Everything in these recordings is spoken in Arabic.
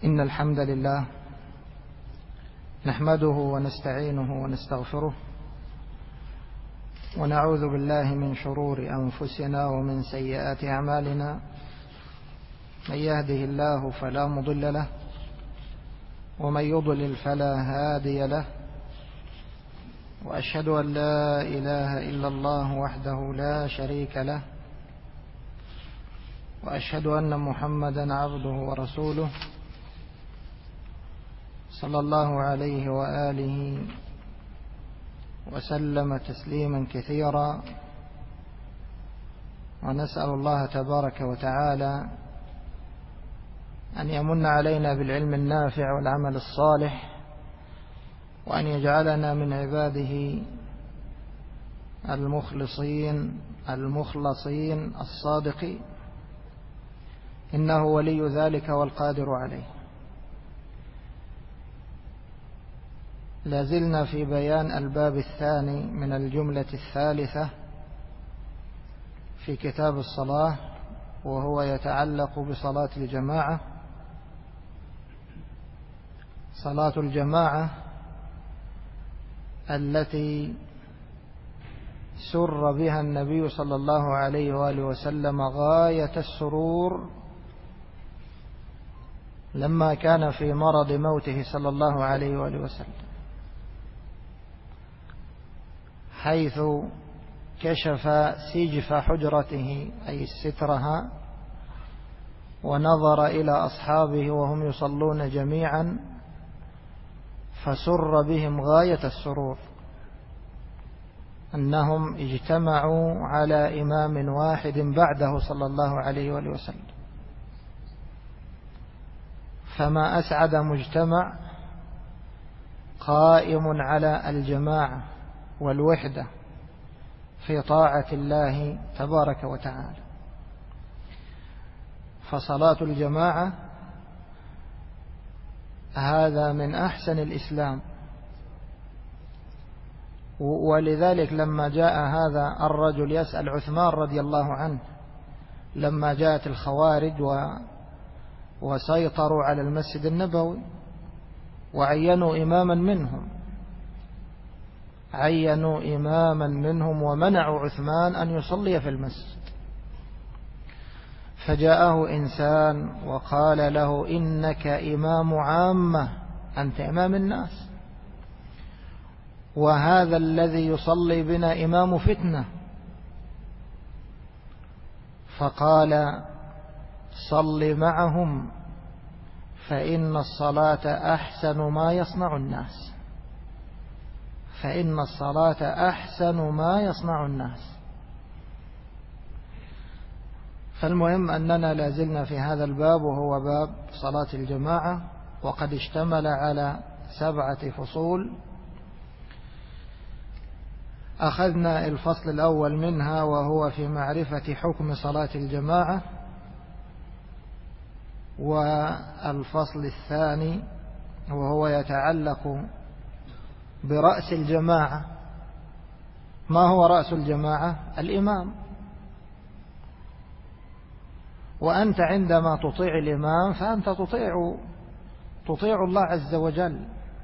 إن الحمد لله نحمده ونستعينه ونستغفره ونعوذ بالله من شرور أنفسنا ومن سيئات أعمالنا. من يهده الله فلا مضل له ومن يضلل فلا هادي له، وأشهد أن لا إله إلا الله وحده لا شريك له، وأشهد أن محمدا عبده ورسوله صلى الله عليه وآله وسلم تسليما كثيرا. ونسأل الله تبارك وتعالى أن يمن علينا بالعلم النافع والعمل الصالح، وأن يجعلنا من عباده المخلصين الصادقين، إنه ولي ذلك والقادر عليه. لازلنا في بيان الباب الثاني من الجملة الثالثة في كتاب الصلاة، وهو يتعلق بصلاة الجماعة. صلاة الجماعة التي سر بها النبي صلى الله عليه وآله وسلم غاية السرور لما كان في مرض موته صلى الله عليه وآله وسلم، حيث كشف سجف حجرته أي سترها، ونظر إلى أصحابه وهم يصلون جميعا، فسر بهم غاية السرور أنهم اجتمعوا على إمام واحد بعده صلى الله عليه وآله وسلم. فما أسعد مجتمع قائم على الجماعة والوحدة في طاعة الله تبارك وتعالى. فصلاة الجماعة هذا من أحسن الإسلام، ولذلك لما جاء هذا الرجل يسأل عثمان رضي الله عنه لما جاءت الخوارج وسيطروا على المسجد النبوي وعينوا إماما منهم ومنعوا عثمان أن يصلي في المسجد، فجاءه إنسان وقال له: إنك إمام عامة، أنت إمام الناس، وهذا الذي يصلي بنا إمام فتنة. فقال: صل معهم فإن الصلاة أحسن ما يصنع الناس، فإن الصلاة أحسن ما يصنع الناس. فالمهم أننا لازلنا في هذا الباب، وهو باب صلاة الجماعة، وقد اشتمل على 7 فصول. أخذنا الفصل الأول منها وهو في معرفة حكم صلاة الجماعة، والفصل الثاني وهو يتعلق برأس الجماعة. ما هو رأس الجماعة؟ الإمام. وأنت عندما تطيع الإمام فأنت تطيع الله عز وجل.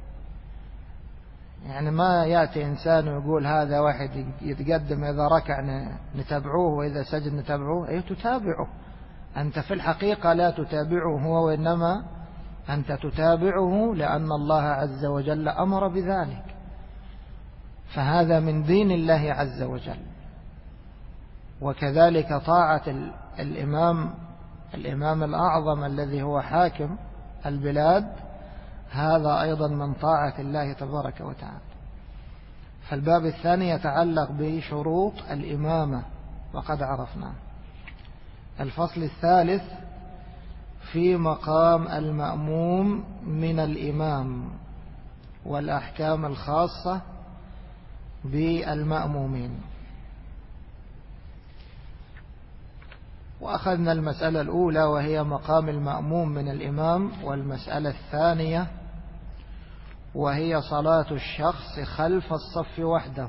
يعني ما يأتي إنسان ويقول هذا واحد يتقدم إذا ركع نتابعوه وإذا سجد نتابعوه. أي تتابعه أنت، في الحقيقة لا تتابعه هو، وإنما أنت تتابعه لأن الله عز وجل أمر بذلك، فهذا من دين الله عز وجل. وكذلك طاعة الإمام الأعظم الذي هو حاكم البلاد، هذا أيضا من طاعة الله تبارك وتعالى. فالباب الثاني يتعلق بشروط الإمامة وقد عرفناه. الفصل الثالث في مقام المأموم من الإمام والأحكام الخاصة بالمأمومين. وأخذنا المسألة الأولى وهي مقام المأموم من الإمام، والمسألة الثانية وهي صلاة الشخص خلف الصف وحده.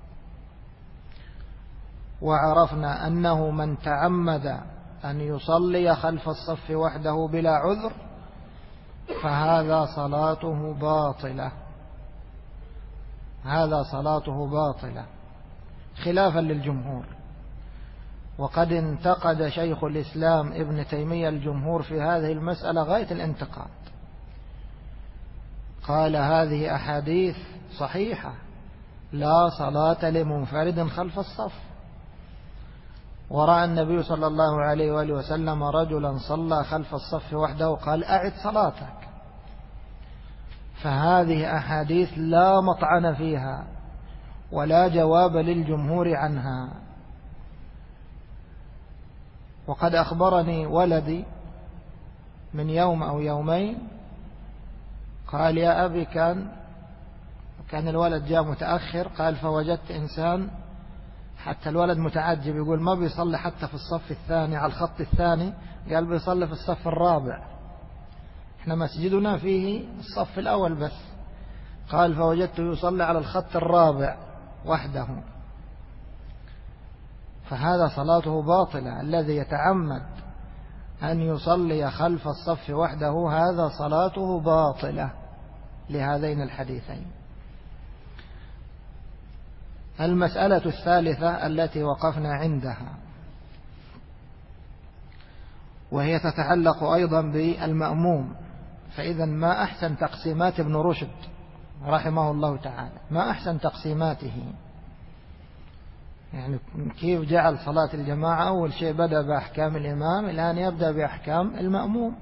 وعرفنا أنه من تعمد أن يصلي خلف الصف وحده بلا عذر فهذا صلاته باطلة، هذا صلاته باطلة خلافا للجمهور. وقد انتقد شيخ الإسلام ابن تيمية الجمهور في هذه المسألة غاية الانتقاد، قال هذه أحاديث صحيحة لا صلاة لمنفرد خلف الصف، ورأى النبي صلى الله عليه وآله وسلم رجلا صلى خلف الصف وحده قال أعد صلاتك. فهذه أحاديث لا مطعن فيها ولا جواب للجمهور عنها. وقد أخبرني ولدي من يوم أو يومين قال يا أبي كان الولد جاء متأخر، قال فوجدت إنسان، حتى الولد متعجب يقول ما بيصلي حتى في الصف الثاني على الخط الثاني، قال بيصلي في الصف الرابع، احنا مسجدنا فيه الصف الأول بس، قال فوجدته يصلي على الخط الرابع وحده. فهذا صلاته باطلة. الذي يتعمد أن يصلي خلف الصف وحده هذا صلاته باطلة لهذين الحديثين. المسألة الثالثة التي وقفنا عندها وهي تتعلق أيضا بالمأموم. فإذا ما أحسن تقسيمات ابن رشد رحمه الله تعالى، ما أحسن تقسيماته، يعني كيف جعل صلاة الجماعة أول شيء بدأ بأحكام الإمام، الآن يبدأ بأحكام المأموم.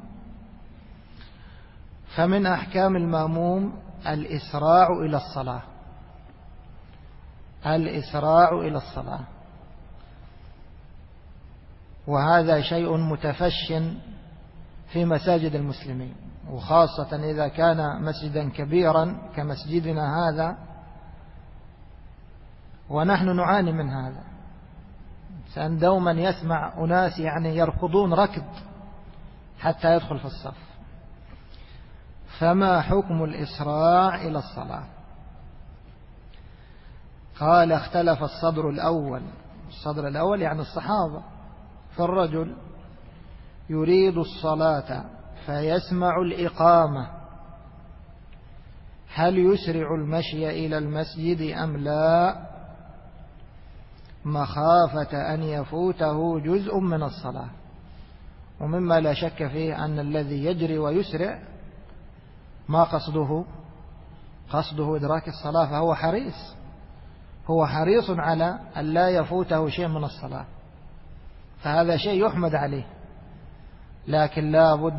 فمن أحكام المأموم الإسراع إلى الصلاة، الإسراع إلى الصلاة، وهذا شيء متفش في مساجد المسلمين، وخاصة إذا كان مسجدا كبيرا كمسجدنا هذا، ونحن نعاني من هذا. الإنسان دوما يسمع أناس يعني يركضون ركض حتى يدخل في الصف. فما حكم الإسراع إلى الصلاة؟ قال اختلف الصدر الأول يعني الصحابة، فالرجل يريد الصلاة فيسمع الإقامة هل يسرع المشي إلى المسجد أم لا، مخافة أن يفوته جزء من الصلاة؟ ومما لا شك فيه أن الذي يجري ويسرع ما قصده إدراك الصلاة، فهو حريص على أن لا يفوته شيء من الصلاة، فهذا شيء يحمد عليه. لكن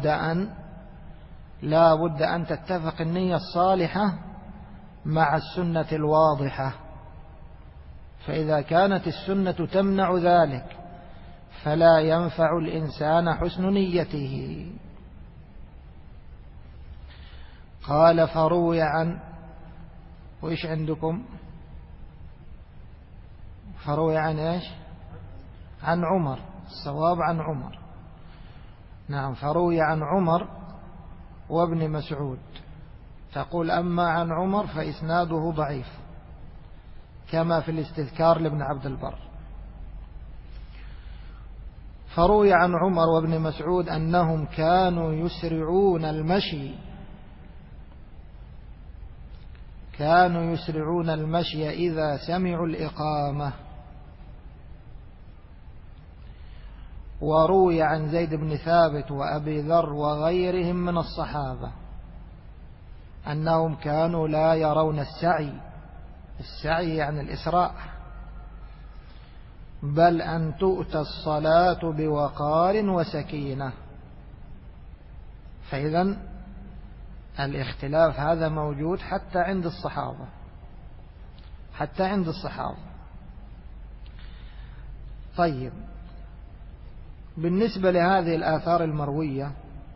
لا بد أن تتفق النية الصالحة مع السنة الواضحة. فإذا كانت السنة تمنع ذلك فلا ينفع الإنسان حسن نيته. قال فروي وإيش عندكم؟ فروي عن إيش؟ عن عمر، الصواب عن عمر. نعم، فروي عن عمر وابن مسعود. تقول أما عن عمر فإسناده ضعيف كما في الاستذكار لابن عبد البر. فروي عن عمر وابن مسعود أنهم كانوا يسرعون المشي إذا سمعوا الإقامة. وروي عن زيد بن ثابت وأبي ذر وغيرهم من الصحابة أنهم كانوا لا يرون السعي يعني الإسراء، بل أن تؤتى الصلاة بوقار وسكينة. فإذا الاختلاف هذا موجود حتى عند الصحابة. طيب، بالنسبة لهذه الآثار المروية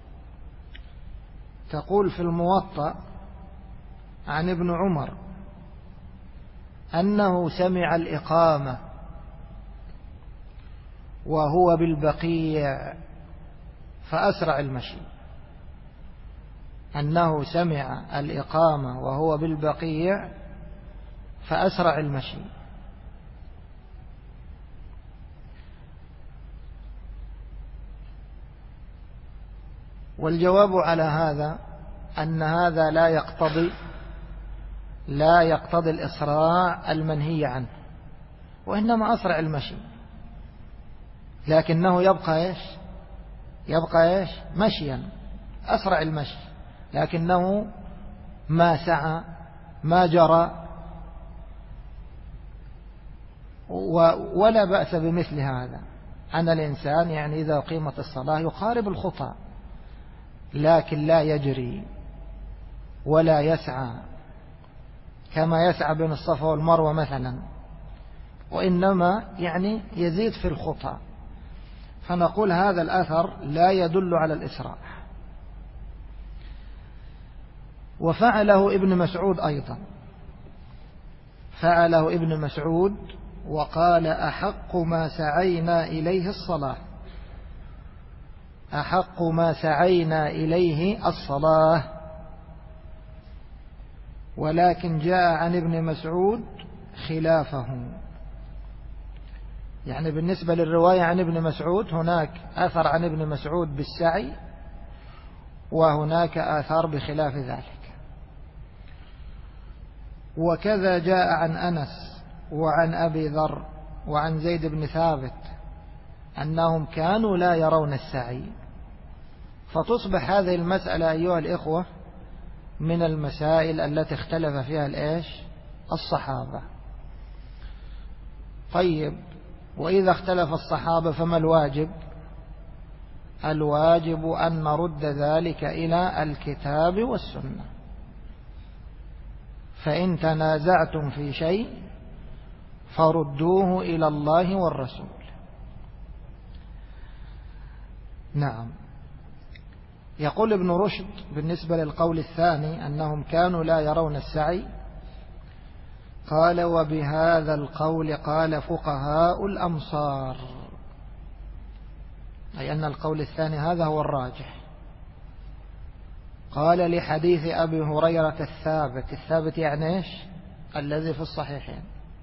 تقول في الموطأ عن ابن عمر أنه سمع الإقامة وهو بالبقيع فأسرع المشي. أنه سمع الإقامة وهو بالبقيع فأسرع المشي. والجواب على هذا أن هذا لا يقتضي الإسراع المنهي عنه، وإنما أسرع المشي، لكنه يبقى إيش مشيا، أسرع المشي، لكنه ما سعى ما جرى، ولا بأس بمثل هذا. أن الإنسان يعني إذا قيمت الصلاة يقارب الخطى، لكن لا يجري ولا يسعى كما يسعى بين الصفا والمروة مثلا، وإنما يعني يزيد في الخطى. فنقول هذا الأثر لا يدل على الإسراع. وفعله ابن مسعود أيضا، فعله ابن مسعود وقال: أحق ما سعينا إليه الصلاة، أحق ما سعينا إليه الصلاة. ولكن جاء عن ابن مسعود خلافه، يعني بالنسبة للرواية عن ابن مسعود هناك أثر عن ابن مسعود بالسعي، وهناك آثار بخلاف ذلك. وكذا جاء عن أنس وعن أبي ذر وعن زيد بن ثابت أنهم كانوا لا يرون السعي. فتصبح هذه المسألة أيها الإخوة من المسائل التي اختلف فيها الصحابة. طيب، وإذا اختلف الصحابة فما الواجب؟ الواجب أن نرد ذلك إلى الكتاب والسنة. فإن تنازعتم في شيء فردوه إلى الله والرسول. نعم. يقول ابن رشد بالنسبة للقول الثاني أنهم كانوا لا يرون السعي، قال: وبهذا القول قال فقهاء الأمصار، أي أن القول الثاني هذا هو الراجح. قال: لحديث أبي هريرة الثابت يعني إيش؟ الذي في الصحيحين: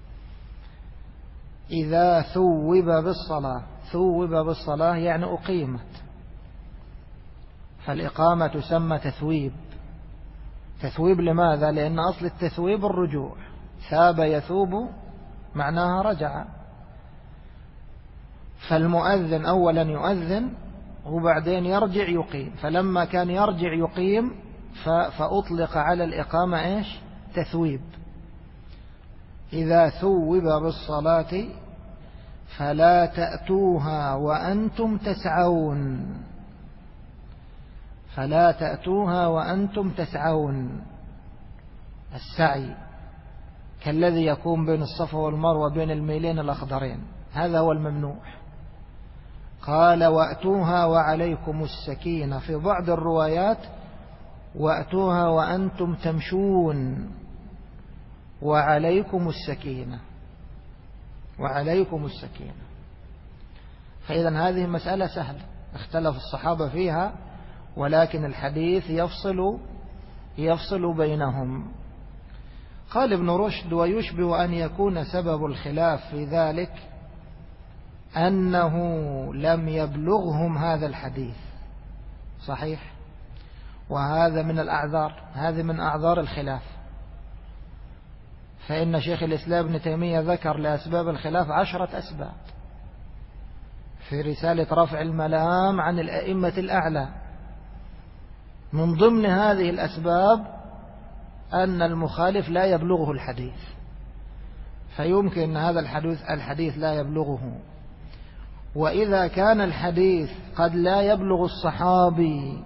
إذا ثوب بالصلاة يعني أقيمت، فالإقامة تسمى تثويب لماذا؟ لأن أصل التثويب الرجوع، ثاب يثوب معناها رجع. فالمؤذن أولا يؤذن وبعدين يرجع يقيم، فلما كان يرجع يقيم فأطلق على الإقامة إيش؟ تثويب. إذا ثوب بالصلاة فلا تأتوها وأنتم تسعون، فلا تأتوها وأنتم تسعون. السعي كالذي يكون بين الصفا والمروة بين الميلين الأخضرين، هذا هو الممنوع. قال: وأتوها وعليكم السكينة، في بعض الروايات وأتوها وأنتم تمشون وعليكم السكينة، وعليكم السكينة. فإذا هذه مسألة سهلة اختلف الصحابة فيها، ولكن الحديث يفصل بينهم. قال ابن رشد: ويشبه أن يكون سبب الخلاف في ذلك أنه لم يبلغهم هذا الحديث. صحيح، وهذا من الأعذار، هذه من أعذار الخلاف. فإن شيخ الإسلام ابن تيمية ذكر لأسباب الخلاف 10 أسباب في رسالة رفع الملام عن الأئمة الأعلى. من ضمن هذه الأسباب أن المخالف لا يبلغه الحديث، فيمكن أن هذا الحديث لا يبلغه. وإذا كان الحديث قد لا يبلغ الصحابي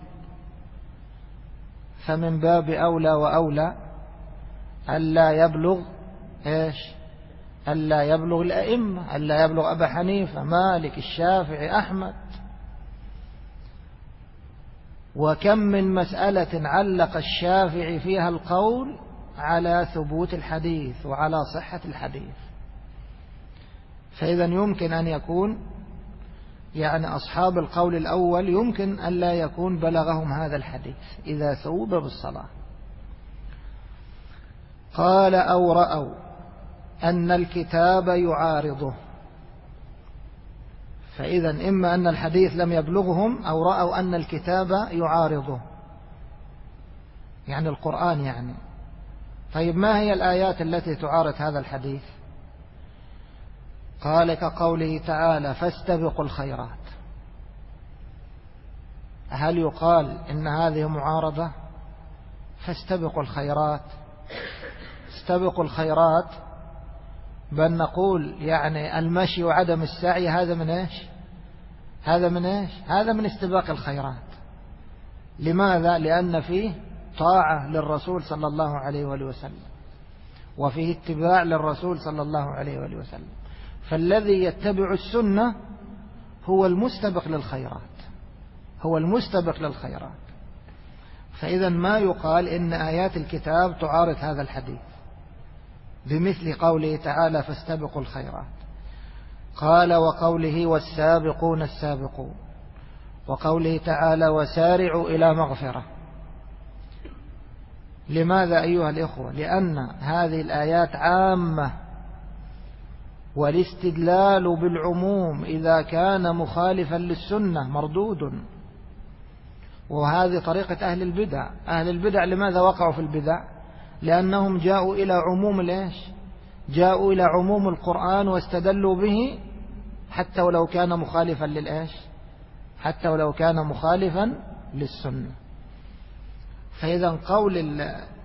فمن باب أولى وأولى ألا يبلغ إيش؟ ألا يبلغ الأئمة، ألا يبلغ أبا حنيفة مالك الشافعي أحمد. وكم من مسألة علق الشافعي فيها القول على ثبوت الحديث وعلى صحة الحديث. فإذا يمكن أن يكون يعني أصحاب القول الأول يمكن أن لا يكون بلغهم هذا الحديث إذا ثوب بالصلاة. قال: أو رأوا أن الكتاب يعارضه. فإذا إما أن الحديث لم يبلغهم أو رأوا أن الكتاب يعارضه. يعني القرآن يعني. طيب ما هي الآيات التي تعارض هذا الحديث؟ قال كقوله تعالى فاستبقوا الخيرات. هل يقال إن هذه معارضة؟ فاستبقوا الخيرات، استبقوا الخيرات، بل نقول يعني المشي وعدم السعي هذا من إيش؟ هذا من إيش؟ هذا من استباق الخيرات. لماذا؟ لأن فيه طاعة للرسول صلى الله عليه وآله وسلم، وفيه اتباع للرسول صلى الله عليه وآله وسلم. فالذي يتبع السنة هو المستبق للخيرات، هو المستبق للخيرات. فإذا ما يقال إن آيات الكتاب تعارض هذا الحديث، بمثل قوله تعالى فاستبقوا الخيرات. قال وقوله والسابقون السابقون، وقوله تعالى وسارعوا إلى مغفرة. لماذا أيها الإخوة؟ لأن هذه الآيات عامة، والاستدلال بالعموم إذا كان مخالفا للسنة مردود. وهذه طريقة أهل البدع. أهل البدع لماذا وقعوا في البدع؟ لأنهم جاءوا إلى عموم الإيش؟ جاءوا إلى عموم القرآن واستدلوا به حتى ولو كان مخالفا للإيش؟ حتى ولو كان مخالفا للسنة. فإذا قول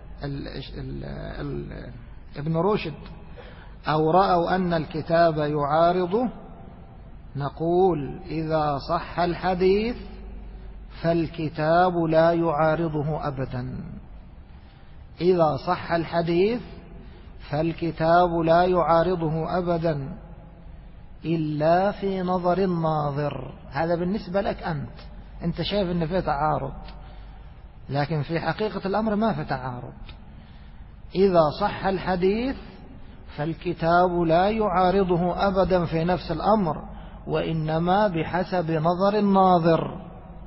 ابن رشد أو رأوا أن الكتاب يعارضه، نقول إذا صح الحديث فالكتاب لا يعارضه أبدا. إذا صح الحديث فالكتاب لا يعارضه أبدا إلا في نظر الناظر. هذا بالنسبة لك أنت شايف أن فيه تعارض، لكن في حقيقة الأمر ما في تعارض. إذا صح الحديث فالكتاب لا يعارضه أبدا في نفس الأمر، وإنما بحسب نظر الناظر.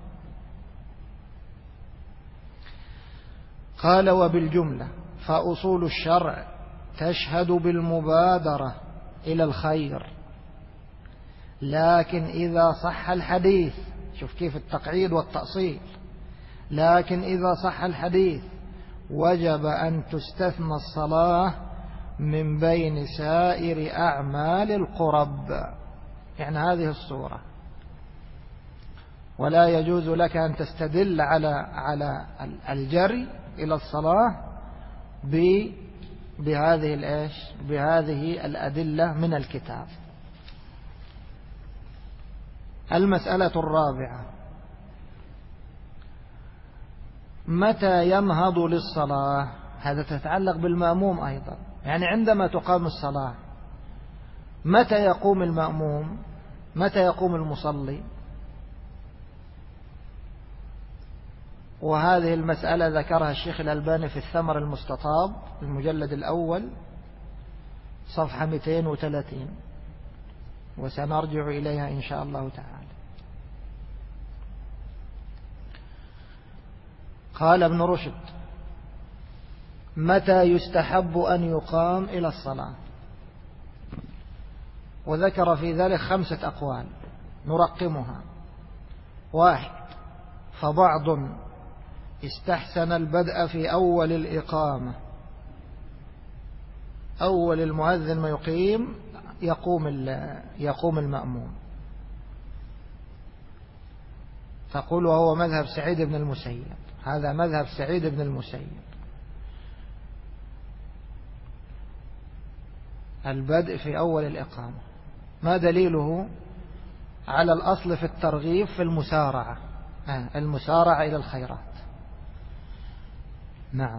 قال وبالجملة فأصول الشرع تشهد بالمبادرة إلى الخير، لكن إذا صح الحديث، شوف كيف التقعيد والتأصيل، لكن إذا صح الحديث وجب أن تستثنى الصلاة من بين سائر أعمال القرب، يعني هذه الصورة. ولا يجوز لك أن تستدل على الجري إلى الصلاة بهذه الأدلة من الكتاب. المسألة الرابعة متى ينهض للصلاة؟ هذا تتعلق بالمأموم أيضا، يعني عندما تقام الصلاة متى يقوم المأموم؟ متى يقوم المصلي؟ وهذه المسألة ذكرها الشيخ الألباني في الثمر المستطاب المجلد الأول صفحة 230، وسنرجع إليها إن شاء الله تعالى. قال ابن رشد متى يستحب أن يقام إلى الصلاة؟ وذكر في ذلك 5 أقوال نرقمها. 1 فبعض استحسن البدء في أول الإقامة، أول المؤذن ما يقيم يقوم المأموم. تقول وهو مذهب سعيد بن المسيب، هذا مذهب سعيد بن المسيب، البدء في أول الإقامة. ما دليله؟ على الأصل في الترغيب في المسارعة إلى الخيرات. نعم.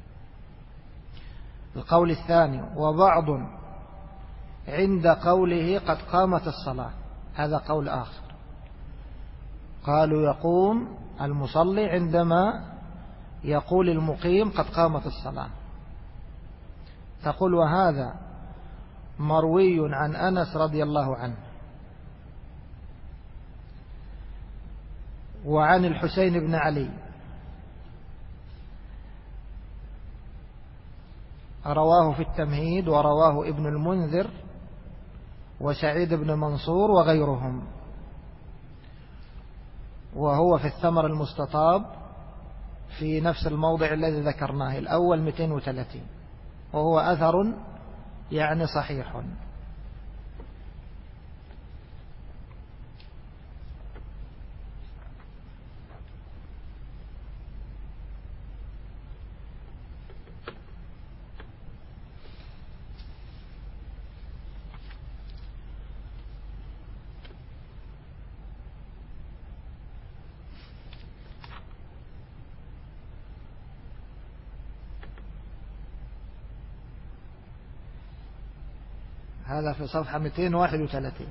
القول الثاني وبعض عند قوله قد قامت الصلاة، هذا قول آخر. قالوا يقوم المصلي عندما يقول المقيم قد قامت الصلاة. تقول وهذا مروي عن أنس رضي الله عنه، وعن الحسين بن علي، رواه في التمهيد، ورواه ابن المنذر وسعيد بن منصور وغيرهم، وهو في الثمر المستطاب في نفس الموضع الذي ذكرناه الأول 230، وهو أثر يعني صحيح. هذا في صفحة 231.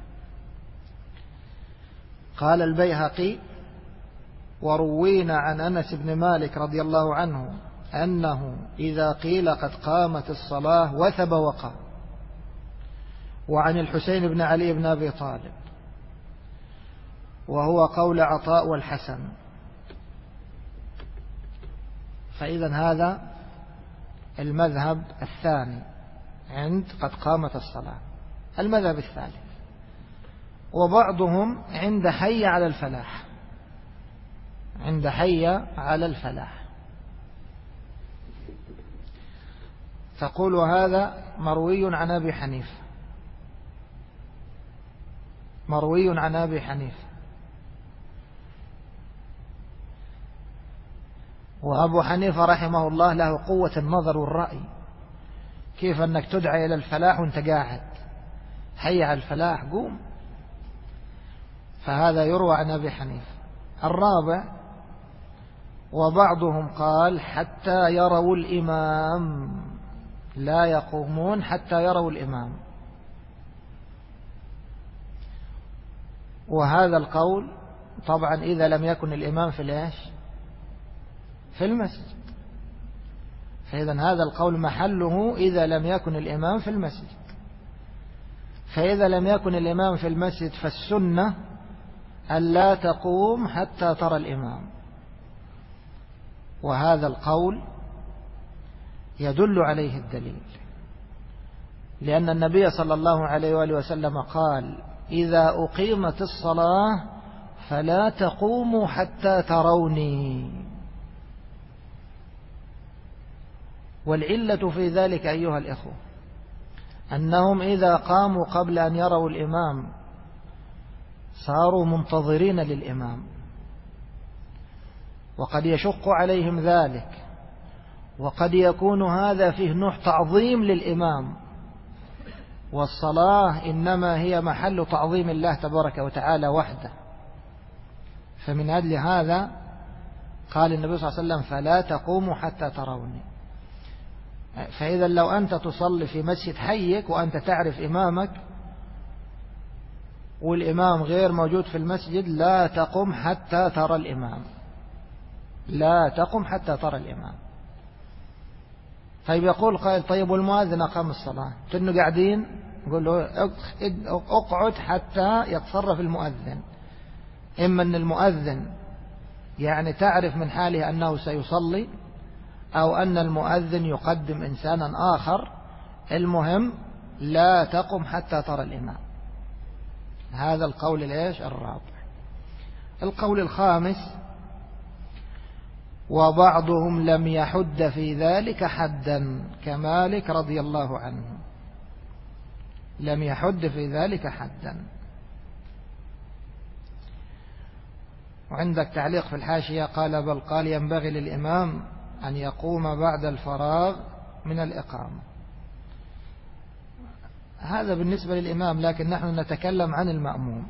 قال البيهقي: وروينا عن أنس بن مالك رضي الله عنه أنه إذا قيل قد قامت الصلاة وثب وقام. وعن الحسين بن علي بن أبي طالب، وهو قول عطاء والحسن. فإذا هذا المذهب الثاني عند قد قامت الصلاة. المذهب الثالث وبعضهم عند حي على الفلاح، عند حي على الفلاح. تقول هذا مروي عن أبي حنيفة، مروي عن أبي حنيفة. وأبو حنيفة رحمه الله له قوة النظر والرأي، كيف أنك تدعى إلى الفلاح وانت قاعد، حي على الفلاح قوم. فهذا يروى عن أبي حنيفة. الرابع وبعضهم قال حتى يروا الإمام، لا يقومون حتى يروا الإمام. وهذا القول طبعا إذا لم يكن الإمام في الإيش؟ في المسجد. فإذا هذا القول محله إذا لم يكن الإمام في المسجد. فإذا لم يكن الإمام في المسجد فالسنة ألا تقوم حتى ترى الإمام. وهذا القول يدل عليه الدليل، لأن النبي صلى الله عليه وآله وسلم قال: إذا أقيمت الصلاة فلا تقوموا حتى تروني. والعلة في ذلك أيها الإخوة أنهم إذا قاموا قبل أن يروا الإمام صاروا منتظرين للإمام، وقد يشق عليهم ذلك، وقد يكون هذا فيه نوع تعظيم للإمام. والصلاة إنما هي محل تعظيم الله تبارك وتعالى وحده. فمن أجل هذا قال النبي صلى الله عليه وسلم: فلا تقوموا حتى تروني. فإذا لو أنت تصلي في مسجد حيك وأنت تعرف إمامك والإمام غير موجود في المسجد، لا تقم حتى ترى الإمام، لا تقم حتى ترى الإمام. طيب يقول قائل: طيب والمؤذن أقام الصلاة، كأنه قاعدين يقول له اقعد حتى يتصرف المؤذن. إما أن المؤذن يعني تعرف من حاله أنه سيصلي، أو أن المؤذن يقدم إنسانا آخر. المهم لا تقم حتى ترى الإمام. هذا القول الإيش؟ الرابع. القول الخامس وبعضهم لم يحد في ذلك حدا كمالك رضي الله عنه، لم يحد في ذلك حدا. وعندك تعليق في الحاشية قال: بل قال ينبغي للإمام أن يقوم بعد الفراغ من الإقامة. هذا بالنسبة للإمام، لكن نحن نتكلم عن المأموم.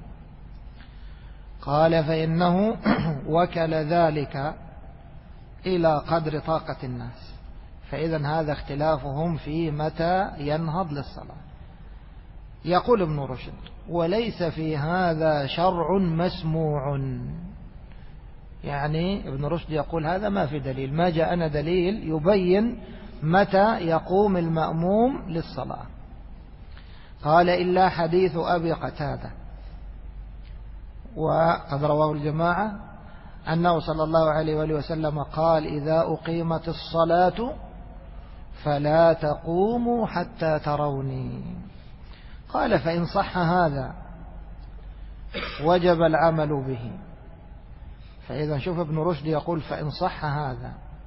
قال: فإنه وكل ذلك إلى قدر طاقة الناس. فإذا هذا اختلافهم في متى ينهض للصلاة. يقول ابن رشد: وليس في هذا شرع مسموع. يعني ابن رشد يقول هذا ما في دليل، ما جاءنا دليل يبين متى يقوم المأموم للصلاة. قال: إلا حديث أبي قتادة، وقد رواه الجماعة، أنه صلى الله عليه وآله وسلم قال: إذا أقيمت الصلاة فلا تقوموا حتى تروني. قال: فإن صح هذا وجب العمل به. فإذا شوف ابن رشد يقول: فإن صح هذا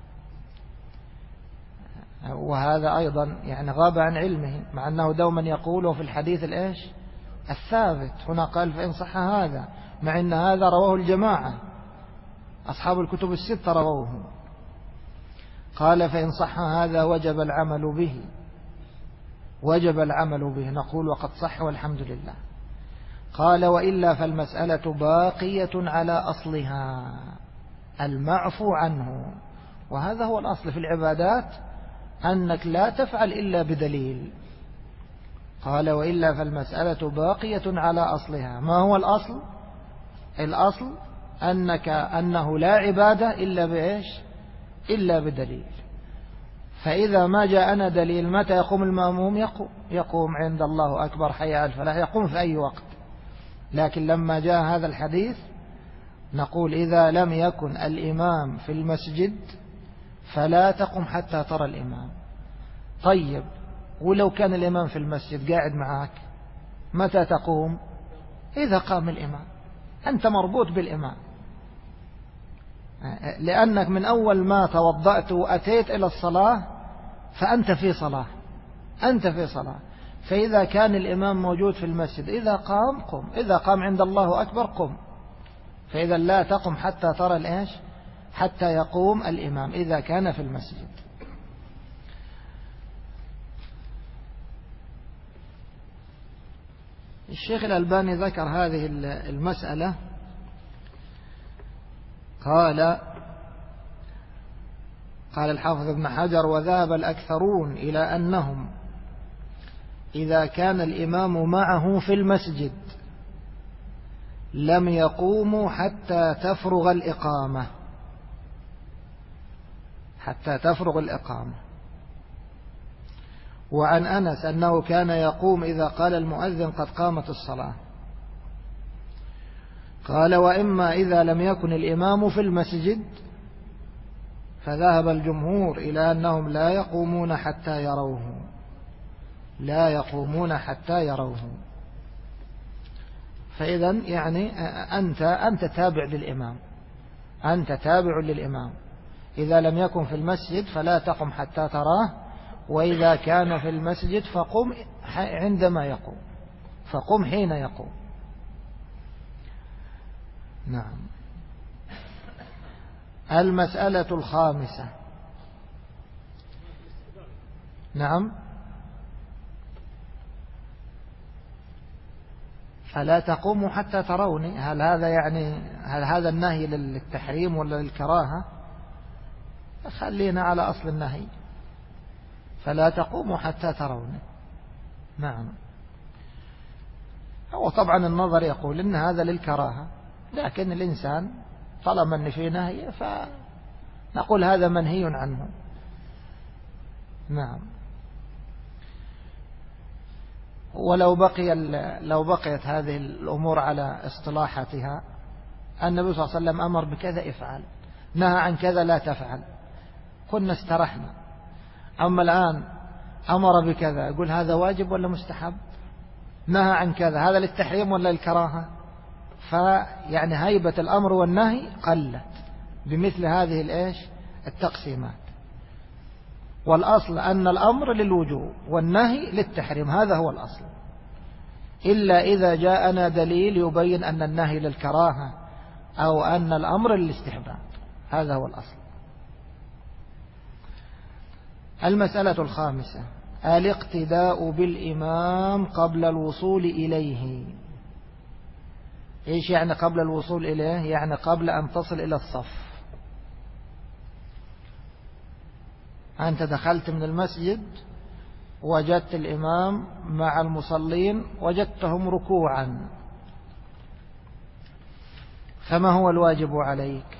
وهذا أيضا يعني غاب عن علمه، مع أنه دوما يقوله في الحديث الإيش الثابت. هنا قال فإن صح هذا، مع أن هذا رواه الجماعة، أصحاب الكتب الستة رووه. قال فإن صح هذا وجب العمل به، وجب العمل به، نقول وقد صح والحمد لله. قال وإلا فالمسألة باقية على أصلها المعفو عنه. وهذا هو الأصل في العبادات، أنك لا تفعل إلا بدليل. قال وإلا فالمسألة باقية على أصلها. ما هو الأصل؟ الأصل أنه لا عبادة إلا بإيش؟ إلا بدليل. فإذا ما جاءنا دليل، متى يقوم المأموم؟ يقوم عند الله أكبر حي على الفلاح، يقوم في أي وقت. لكن لما جاء هذا الحديث نقول إذا لم يكن الإمام في المسجد فلا تقم حتى ترى الإمام. طيب ولو كان الإمام في المسجد قاعد معك، متى تقوم؟ إذا قام الإمام، أنت مربوط بالإمام، لأنك من أول ما توضأت وأتيت إلى الصلاة فأنت في صلاة، أنت في صلاة. فإذا كان الإمام موجود في المسجد، إذا قام قم، إذا قام عند الله أكبر قم. فإذا لا تقم حتى ترى الإيش؟ حتى يقوم الإمام إذا كان في المسجد. الشيخ الألباني ذكر هذه المسألة، قال الحافظ ابن حجر وذهب الأكثرون إلى أنهم إذا كان الإمام معه في المسجد لم يقوموا حتى تفرغ الإقامة، حتى تفرغ الإقامة. وعن أنس أنه كان يقوم إذا قال المؤذن قد قامت الصلاة. قال وإما إذا لم يكن الإمام في المسجد، فذهب الجمهور إلى أنهم لا يقومون حتى يروه، لا يقومون حتى يروه. فإذا يعني أنت تابع للإمام، أنت تابع للإمام. إذا لم يكن في المسجد فلا تقم حتى تراه، وإذا كان في المسجد فقم عندما يقوم، فقم حين يقوم. نعم. المسألة الخامسة. نعم. فلا تقوموا حتى تروني، هل هذا النهي للتحريم ولا للكراهة؟ خلينا على أصل النهي، فلا تقوموا حتى تروني. نعم. هو طبعا النظر يقول إن هذا للكراهة، لكن الإنسان طالما أن في نهي فنقول هذا منهي عنه. نعم. ولو بقيت هذه الأمور على اصطلاحاتها، النبي صلى الله عليه وسلم أمر بكذا افعل، نهى عن كذا لا تفعل، كنا استرحنا. أما الآن أمر بكذا، يقول هذا واجب ولا مستحب؟ نهى عن كذا، هذا للتحريم ولا للكراهة؟ فيعني هيبة الأمر والنهي قلت بمثل هذه التقسيمات. والأصل أن الأمر للوجوب والنهي للتحريم، هذا هو الأصل، إلا إذا جاءنا دليل يبين أن النهي للكراهة أو أن الأمر للاستحباب، هذا هو الأصل. المسألة الخامسة الاقتداء بالإمام قبل الوصول إليه. إيش يعني قبل الوصول إليه؟ يعني قبل أن تصل إلى الصف. أنت دخلت من المسجد وجدت الإمام مع المصلين، وجدتهم ركوعا، فما هو الواجب عليك؟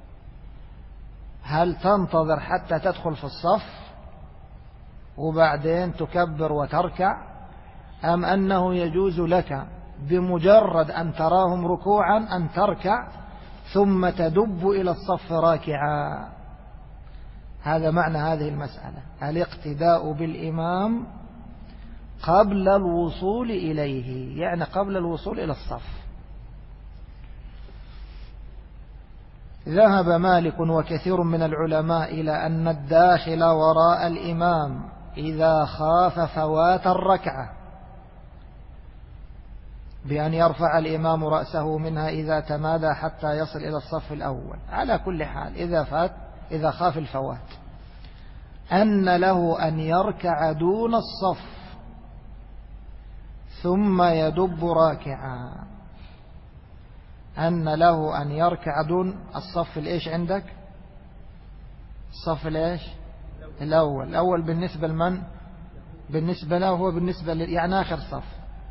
هل تنتظر حتى تدخل في الصف وبعدين تكبر وتركع، أم أنه يجوز لك بمجرد أن تراهم ركوعا أن تركع ثم تدب إلى الصف راكعا؟ هذا معنى هذه المسألة، الاقتداء بالإمام قبل الوصول إليه، يعني قبل الوصول إلى الصف. ذهب مالك وكثير من العلماء إلى أن الداخل وراء الإمام إذا خاف فوات الركعة بأن يرفع الإمام رأسه منها إذا تمادى حتى يصل إلى الصف الأول. على كل حال إذا خاف الفوات أن له أن يركع دون الصف ثم يدب راكعا. أن له أن يركع دون الصف الإيش عندك؟ الصف الإيش؟ الأول بالنسبة لمن؟ بالنسبة له هو بالنسبة يعني آخر صف.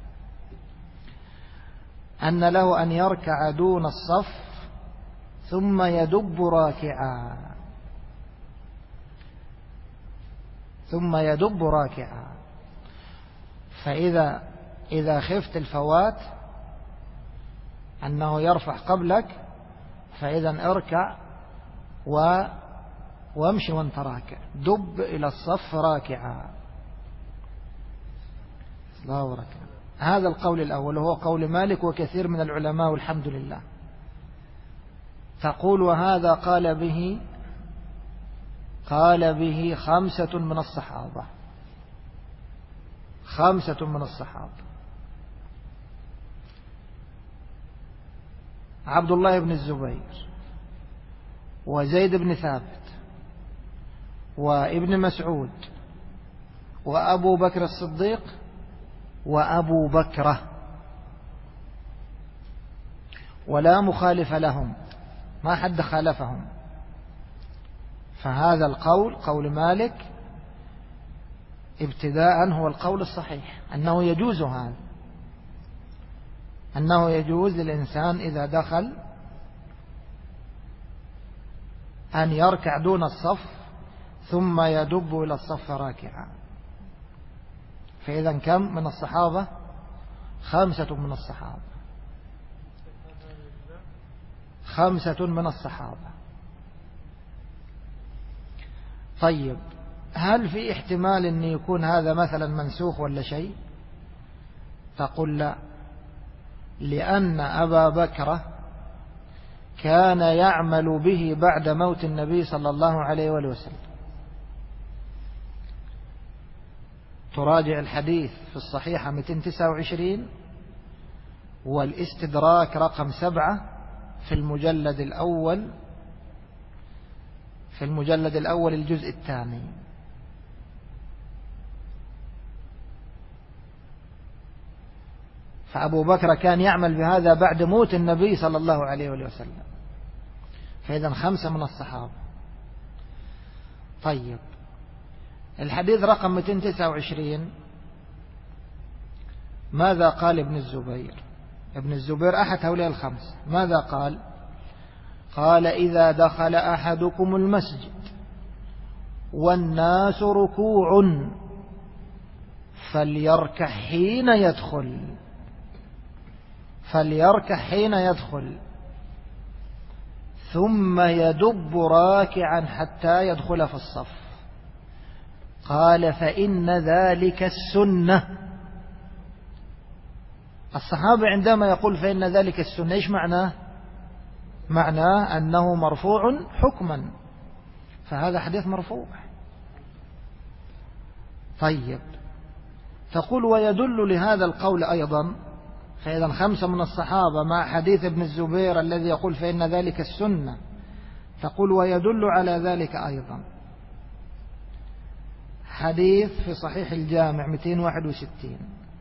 أن له أن يركع دون الصف ثم يدب راكعا. ثم يدب راكعا. فإذا خفت الفوات أنه يرفع قبلك فإذا اركع وامشي وانت راكع، دب إلى الصف راكعا. الله أكبر. هذا القول الأول وهو قول مالك وكثير من العلماء والحمد لله. تقول وهذا قال به 5 من الصحابة. 5 من الصحابة: عبد الله بن الزبير، وزيد بن ثابت، وابن مسعود، وأبو بكر الصديق، وأبو بكرة، ولا مخالف لهم، ما حد خالفهم. فهذا القول قول مالك ابتداء هو القول الصحيح، أنه يجوز هذا، أنه يجوز للإنسان إذا دخل أن يركع دون الصف ثم يدب إلى الصف راكعا. فإذا كم من الصحابة؟ 5 من الصحابة. 5 من الصحابة. طيب، هل في احتمال أن يكون هذا مثلا منسوخ ولا شيء؟ تقول لا، لأن أبا بكر كان يعمل به بعد موت النبي صلى الله عليه وآله وسلم. تراجع الحديث في الصحيحة 229 والاستدراك رقم 7 في المجلد الأول الجزء الثاني. فأبو بكر كان يعمل بهذا بعد موت النبي صلى الله عليه وسلم. فإذا 5 من الصحابة. طيب، الحديث رقم 229 ماذا قال ابن الزبير؟ ابن الزبير أحد هؤلاء 5. ماذا قال؟ قال: إذا دخل أحدكم المسجد والناس ركوع فليركع حين يدخل ثم يدب راكعا حتى يدخل في الصف. قال: فإن ذلك السنة. الصحابة عندما يقول فإن ذلك السنة إيش معناه؟ معناه أنه مرفوع حكما، فهذا حديث مرفوع. طيب، تقول ويدل لهذا القول أيضا، فإذا 5 من الصحابة مع حديث ابن الزبير الذي يقول فإن ذلك السنة، تقول ويدل على ذلك أيضا حديث في صحيح الجامع 261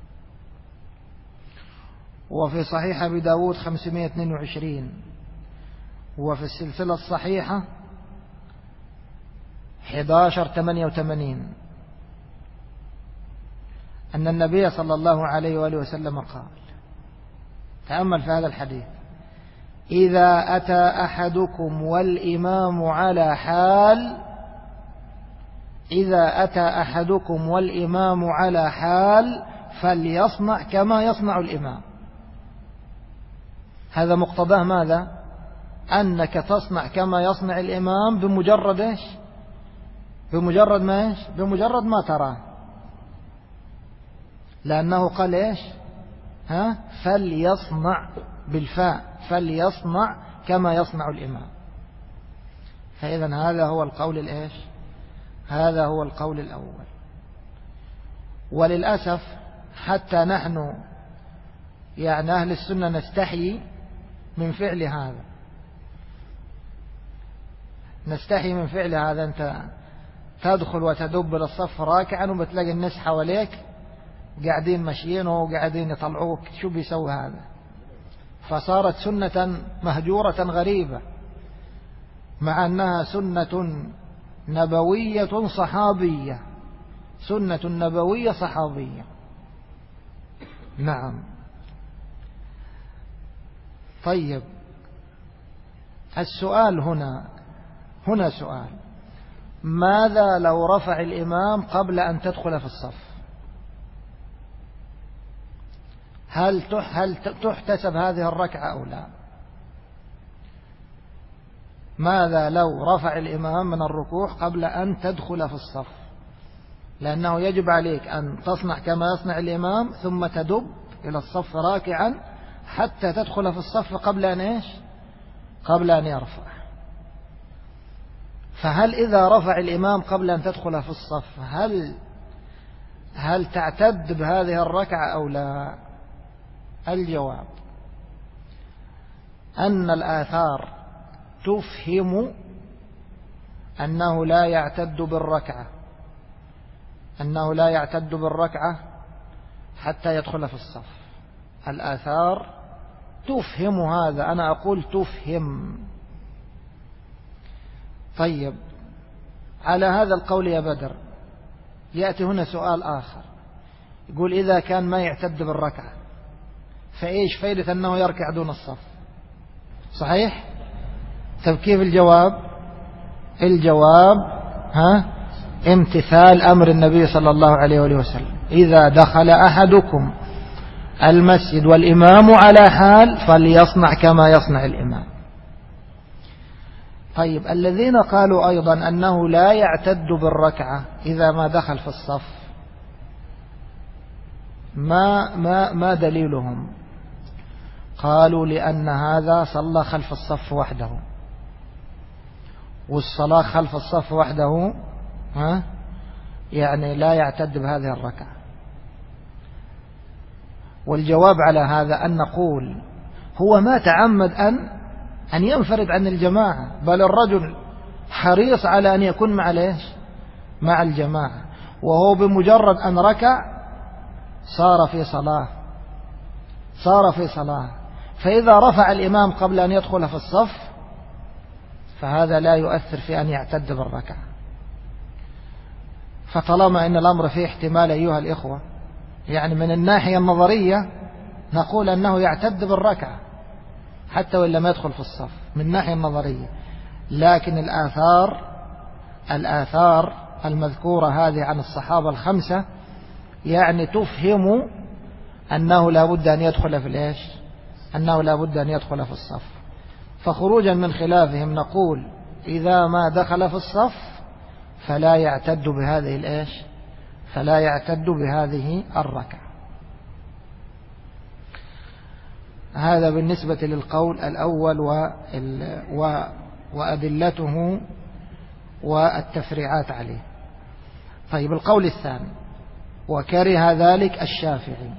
وفي صحيح أبي داود 522 وفي السلسلة الصحيحة 1188 أن النبي صلى الله عليه وآله وسلم قال، تأمل في هذا الحديث: إذا أتى أحدكم والإمام على حال فليصنع كما يصنع الإمام. هذا مقتضاه ماذا؟ أنك تصنع كما يصنع الإمام بمجرد إيش؟ بمجرد ما تراه، لأنه قال إيش؟ فليصنع بالفاء، فليصنع كما يصنع الإمام. فإذا هذا هو القول الإيش؟ هذا هو القول الأول. وللأسف حتى نحن يعني أهل السنة نستحي من فعل هذا، نستحي من فعل هذا. أنت تدخل وتدب للصف راكعا وبتلاقي الناس حواليك قاعدين ماشيين وقاعدين يطلعوك، شو بيسوي هذا؟ فصارت سنة مهجورة غريبة، مع أنها سنة نبوية صحابية، سنة نبوية صحابية. نعم. طيب السؤال هنا سؤال: ماذا لو رفع الإمام قبل أن تدخل في الصف؟ هل تحتسب هذه الركعة أو لا؟ ماذا لو رفع الإمام من الركوع قبل أن تدخل في الصف؟ لأنه يجب عليك أن تصنع كما يصنع الإمام ثم تدب إلى الصف راكعا حتى تدخل في الصف قبل أن إيش؟ قبل أن يرفع. فهل إذا رفع الإمام قبل أن تدخل في الصف هل تعتد بهذه الركعة أو لا؟ الجواب أن الآثار تفهم أنه لا يعتد بالركعة، أنه لا يعتد بالركعة حتى يدخل في الصف. الآثار تفهم هذا، أنا أقول تفهم. طيب على هذا القول يا بدر يأتي هنا سؤال آخر، يقول إذا كان ما يعتد بالركعة فإيش فائدة أنه يركع دون الصف؟ صحيح؟ طيب كيف الجواب؟ الجواب امتثال أمر النبي صلى الله عليه وسلم: إذا دخل أحدكم المسجد والإمام على حال فليصنع كما يصنع الإمام. طيب الذين قالوا أيضا أنه لا يعتد بالركعة إذا ما دخل في الصف، ما دليلهم؟ قالوا لأن هذا صلى خلف الصف وحده، والصلاة خلف الصف وحده يعني لا يعتد بهذه الركعة. والجواب على هذا أن نقول هو ما تعمد أن ينفرد عن الجماعة، بل الرجل حريص على أن يكون مع الجماعة، وهو بمجرد أن ركع صار في صلاة. فإذا رفع الإمام قبل أن يدخل في الصف فهذا لا يؤثر في أن يعتد بالركعة. فطالما أن الأمر فيه احتمال أيها الإخوة، يعني من الناحية النظرية نقول أنه يعتد بالركعة حتى وإن لم يدخل في الصف من الناحية النظرية، لكن الآثار المذكورة هذه عن الصحابة الخمسة يعني تفهم أنه لا بد أن يدخل في أنه لا بد أن يدخل في الصف. فخروجا من خلافهم نقول إذا ما دخل في الصف فلا يعتد بهذه الركعة. هذا بالنسبة للقول الأول وأدلته والتفريعات عليه. طيب القول الثاني: وكره ذلك الشافعي.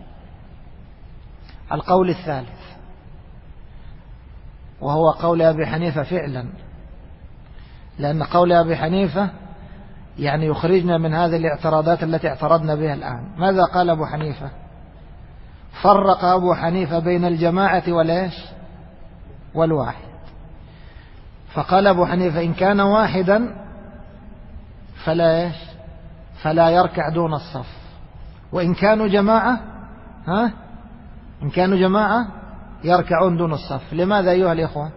القول الثالث وهو قول أبي حنيفة فعلا، لأن قول أبي حنيفة يعني يخرجنا من هذه الاعتراضات التي اعترضنا بها الآن. ماذا قال أبو حنيفة؟ فرق أبو حنيفة بين الجماعة والواحد. فقال أبو حنيفة إن كان واحدا فلا يركع دون الصف، وإن كانوا جماعة يركعون دون الصف. لماذا أيها الإخوة؟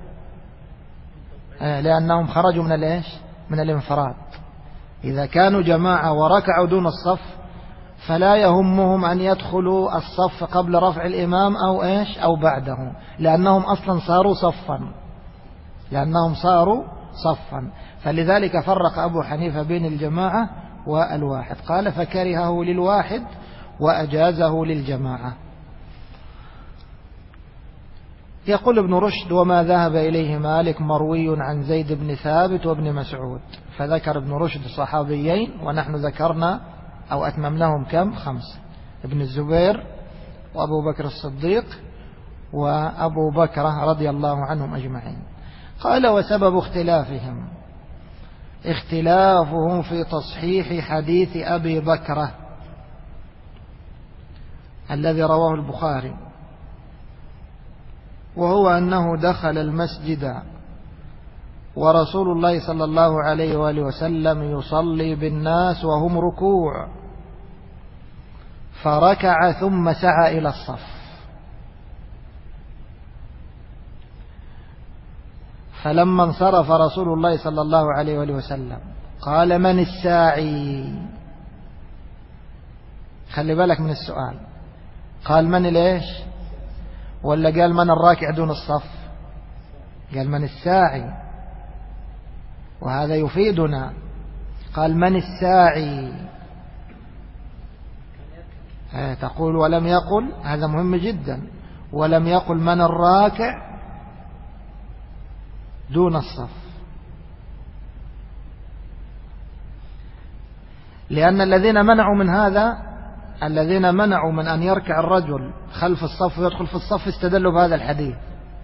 لأنهم خرجوا من الانفراد. إذا كانوا جماعة وركعوا دون الصف فلا يهمهم أن يدخلوا الصف قبل رفع الإمام أو بعده، لأنهم أصلا صاروا صفا. فلذلك فرق أبو حنيفة بين الجماعة والواحد، قال فكرهه للواحد وأجازه للجماعة. يقول ابن رشد: وما ذهب إليه مالك مروي عن زيد بن ثابت وابن مسعود. فذكر ابن رشد صحابيين، ونحن ذكرنا أو أتممناهم كم؟ 5: ابن الزبير وأبو بكر الصديق وأبو بكر رضي الله عنهم أجمعين. قال: وسبب اختلافهم في تصحيح حديث أبي بكر الذي رواه البخاري، وهو أنه دخل المسجد ورسول الله صلى الله عليه وآله وسلم يصلي بالناس وهم ركوع، فركع ثم سعى إلى الصف، فلما انصرف رسول الله صلى الله عليه وآله وسلم قال: من الساعي؟ خلي بالك من السؤال، قال من ليش؟ ولا قال من الراكع دون الصف؟ قال من الساعي، وهذا يفيدنا. قال من الساعي، تقول ولم يقل، هذا مهم جدا، ولم يقل من الراكع دون الصف، لأن الذين منعوا من هذا، الذين منعوا من أن يركع الرجل خلف الصف ويدخل في الصف، استدلوا بهذا الحديث.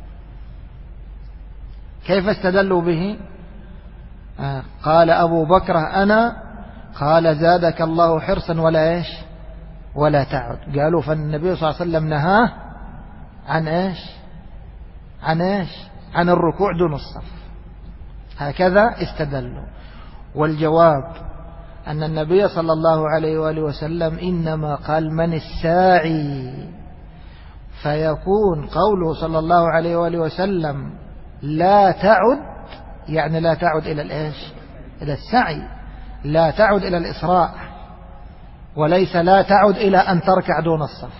كيف استدلوا به؟ قال أبو بكر: أنا، قال: زادك الله حرصا ولا إيش؟ ولا تعد. قالوا فالنبي صلى الله عليه وسلم نهاه عن إيش؟ عن إيش؟ عن الركوع دون الصف. هكذا استدلوا. والجواب أن النبي صلى الله عليه وآله وسلم إنما قال من الساعي، فيكون قوله صلى الله عليه وآله وسلم لا تعد، يعني لا تعد إلى الإيش؟ إلى السعي، لا تعد إلى الإسراء، وليس لا تعد إلى أن تركع دون الصف.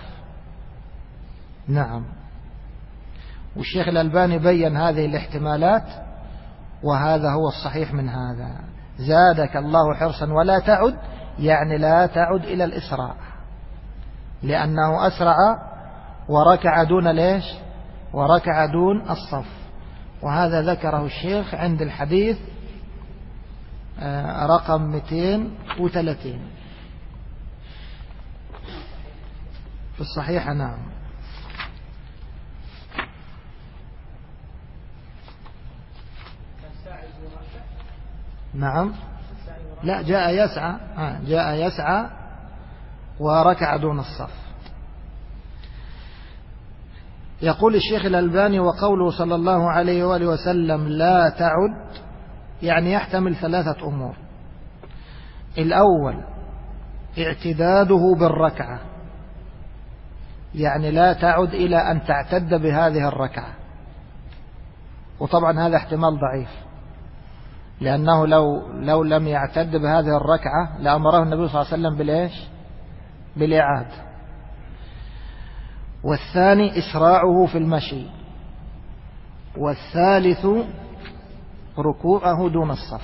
نعم. والشيخ الألباني بيّن هذه الاحتمالات، وهذا هو الصحيح من هذا. زادك الله حرصا ولا تعد، يعني لا تعد إلى الإسراء، لأنه أسرع وركع دون ليش؟ وركع دون الصف. وهذا ذكره الشيخ عند الحديث رقم 230 في الصحيح. نعم. نعم. لا، جاء يسعى وركع دون الصف. يقول الشيخ الألباني: وقوله صلى الله عليه وآله وسلم لا تعد، يعني يحتمل 3 أمور. الأول اعتداده بالركعة، يعني لا تعد إلى أن تعتد بهذه الركعة، وطبعا هذا احتمال ضعيف، لأنه لو لم يعتد بهذه الركعة لأمره النبي صلى الله عليه وسلم بالإيش؟ بالإعادة. والثاني إسراعه في المشي. والثالث ركوعه دون الصف.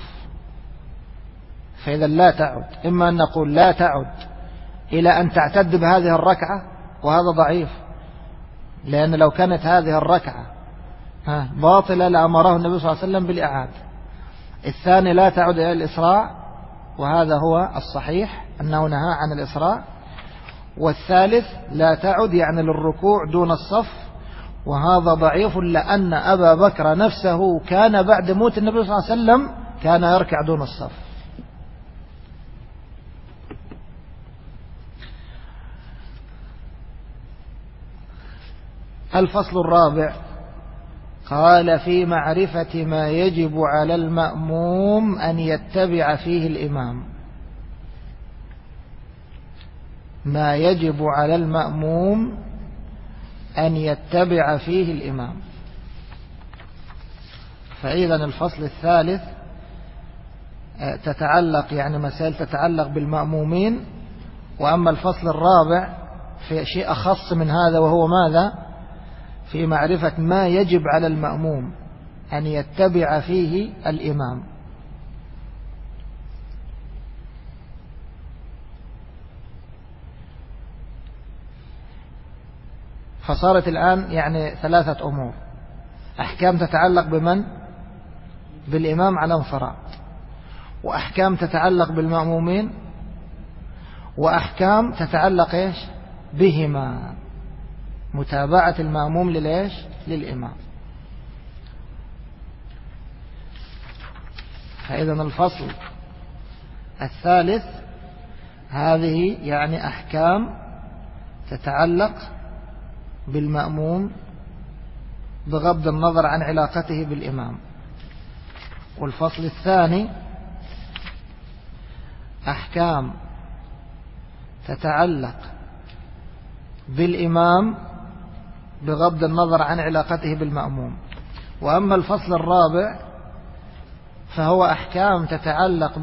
فإذا لا تعد، إما أن نقول لا تعد إلى أن تعتد بهذه الركعة، وهذا ضعيف، لأن لو كانت هذه الركعة باطلة لأمره النبي صلى الله عليه وسلم بالإعادة. الثاني لا تعد إلى الإسراع، وهذا هو الصحيح أنه نهى عن الإسراع. والثالث لا تعد يعني للركوع دون الصف، وهذا ضعيف، لأن أبا بكر نفسه كان بعد موت النبي صلى الله عليه وسلم كان يركع دون الصف. الفصل الرابع قال: في معرفة ما يجب على المأموم أن يتبع فيه الإمام. ما يجب على المأموم أن يتبع فيه الإمام. فإذا الفصل الثالث تتعلق، يعني مسائل تتعلق بالمأمومين. وأما الفصل الرابع في شيء أخص من هذا، وهو ماذا؟ في معرفة ما يجب على المأموم أن يتبع فيه الإمام. فصارت الآن يعني 3 أمور. أحكام تتعلق بمن؟ بالإمام على انفراد، وأحكام تتعلق بالمأمومين، وأحكام تتعلق إيش؟ بهما، متابعة المأموم للإيش؟ للإمام. فإذا الفصل الثالث هذه يعني أحكام تتعلق بالمأموم بغض النظر عن علاقته بالإمام. والفصل الثاني أحكام تتعلق بالإمام بغض النظر عن علاقته بالمأموم. وأما الفصل الرابع فهو أحكام تتعلق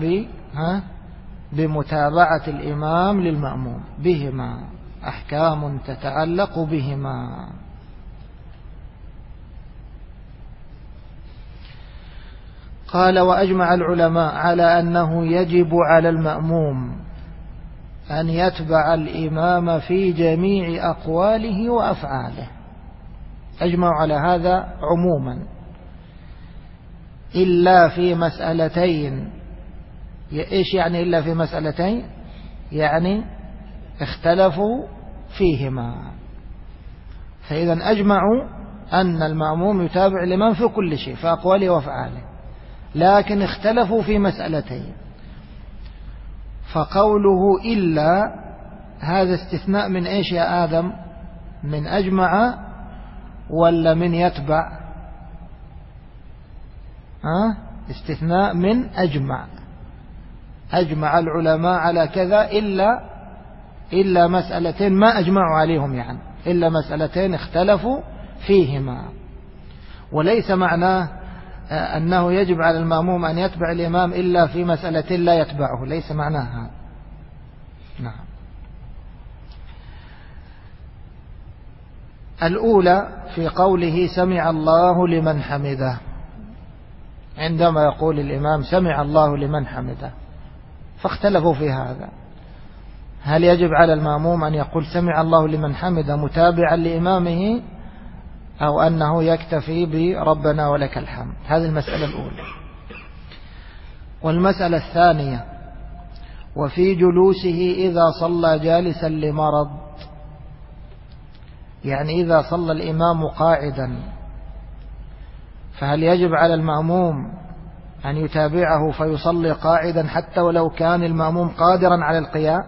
بمتابعة الإمام للمأموم بهما، أحكام تتعلق بهما. قال: وأجمع العلماء على أنه يجب على المأموم أن يتبع الإمام في جميع أقواله وأفعاله. أجمعوا على هذا عموما، إلا في مسألتين. إيش يعني إلا في مسألتين؟ يعني اختلفوا فيهما. فإذا أجمعوا أن المأموم يتابع الإمام في كل شيء في أقواله وأفعاله، لكن اختلفوا في مسألتين. فقوله إلا هذا استثناء من إيش يا آدم؟ من أجمع ولا من يتبع؟ استثناء من أجمع. أجمع العلماء على كذا إلا مسألتين ما أجمعوا عليهم، يعني إلا مسألتين اختلفوا فيهما. وليس معناه أنه يجب على المأموم أن يتبع الإمام إلا في مسألة لا يتبعه، ليس معناها. نعم. الأولى في قوله سمع الله لمن حمده، عندما يقول الإمام سمع الله لمن حمده، فاختلفوا في هذا، هل يجب على المأموم أن يقول سمع الله لمن حمده متابعا لإمامه، أو أنه يكتفي بربنا ولك الحمد؟ هذه المسألة الأولى. والمسألة الثانية: وفي جلوسه إذا صلى جالسا لمرض، يعني إذا صلى الإمام قاعدا فهل يجب على المأموم أن يتابعه فيصلي قاعدا حتى ولو كان المأموم قادرا على القيام؟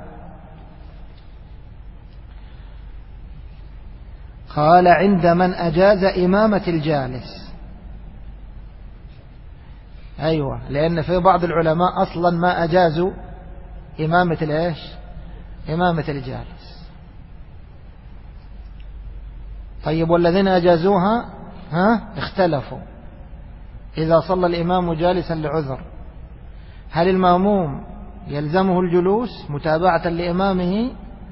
قال: عند من أجاز إمامة الجالس. أيوة، لأن في بعض العلماء أصلا ما أجازوا إمامة الإيش؟ إمامة الجالس. طيب، والذين أجازوها اختلفوا. إذا صلى الإمام جالسا لعذر، هل المأموم يلزمه الجلوس متابعة لإمامه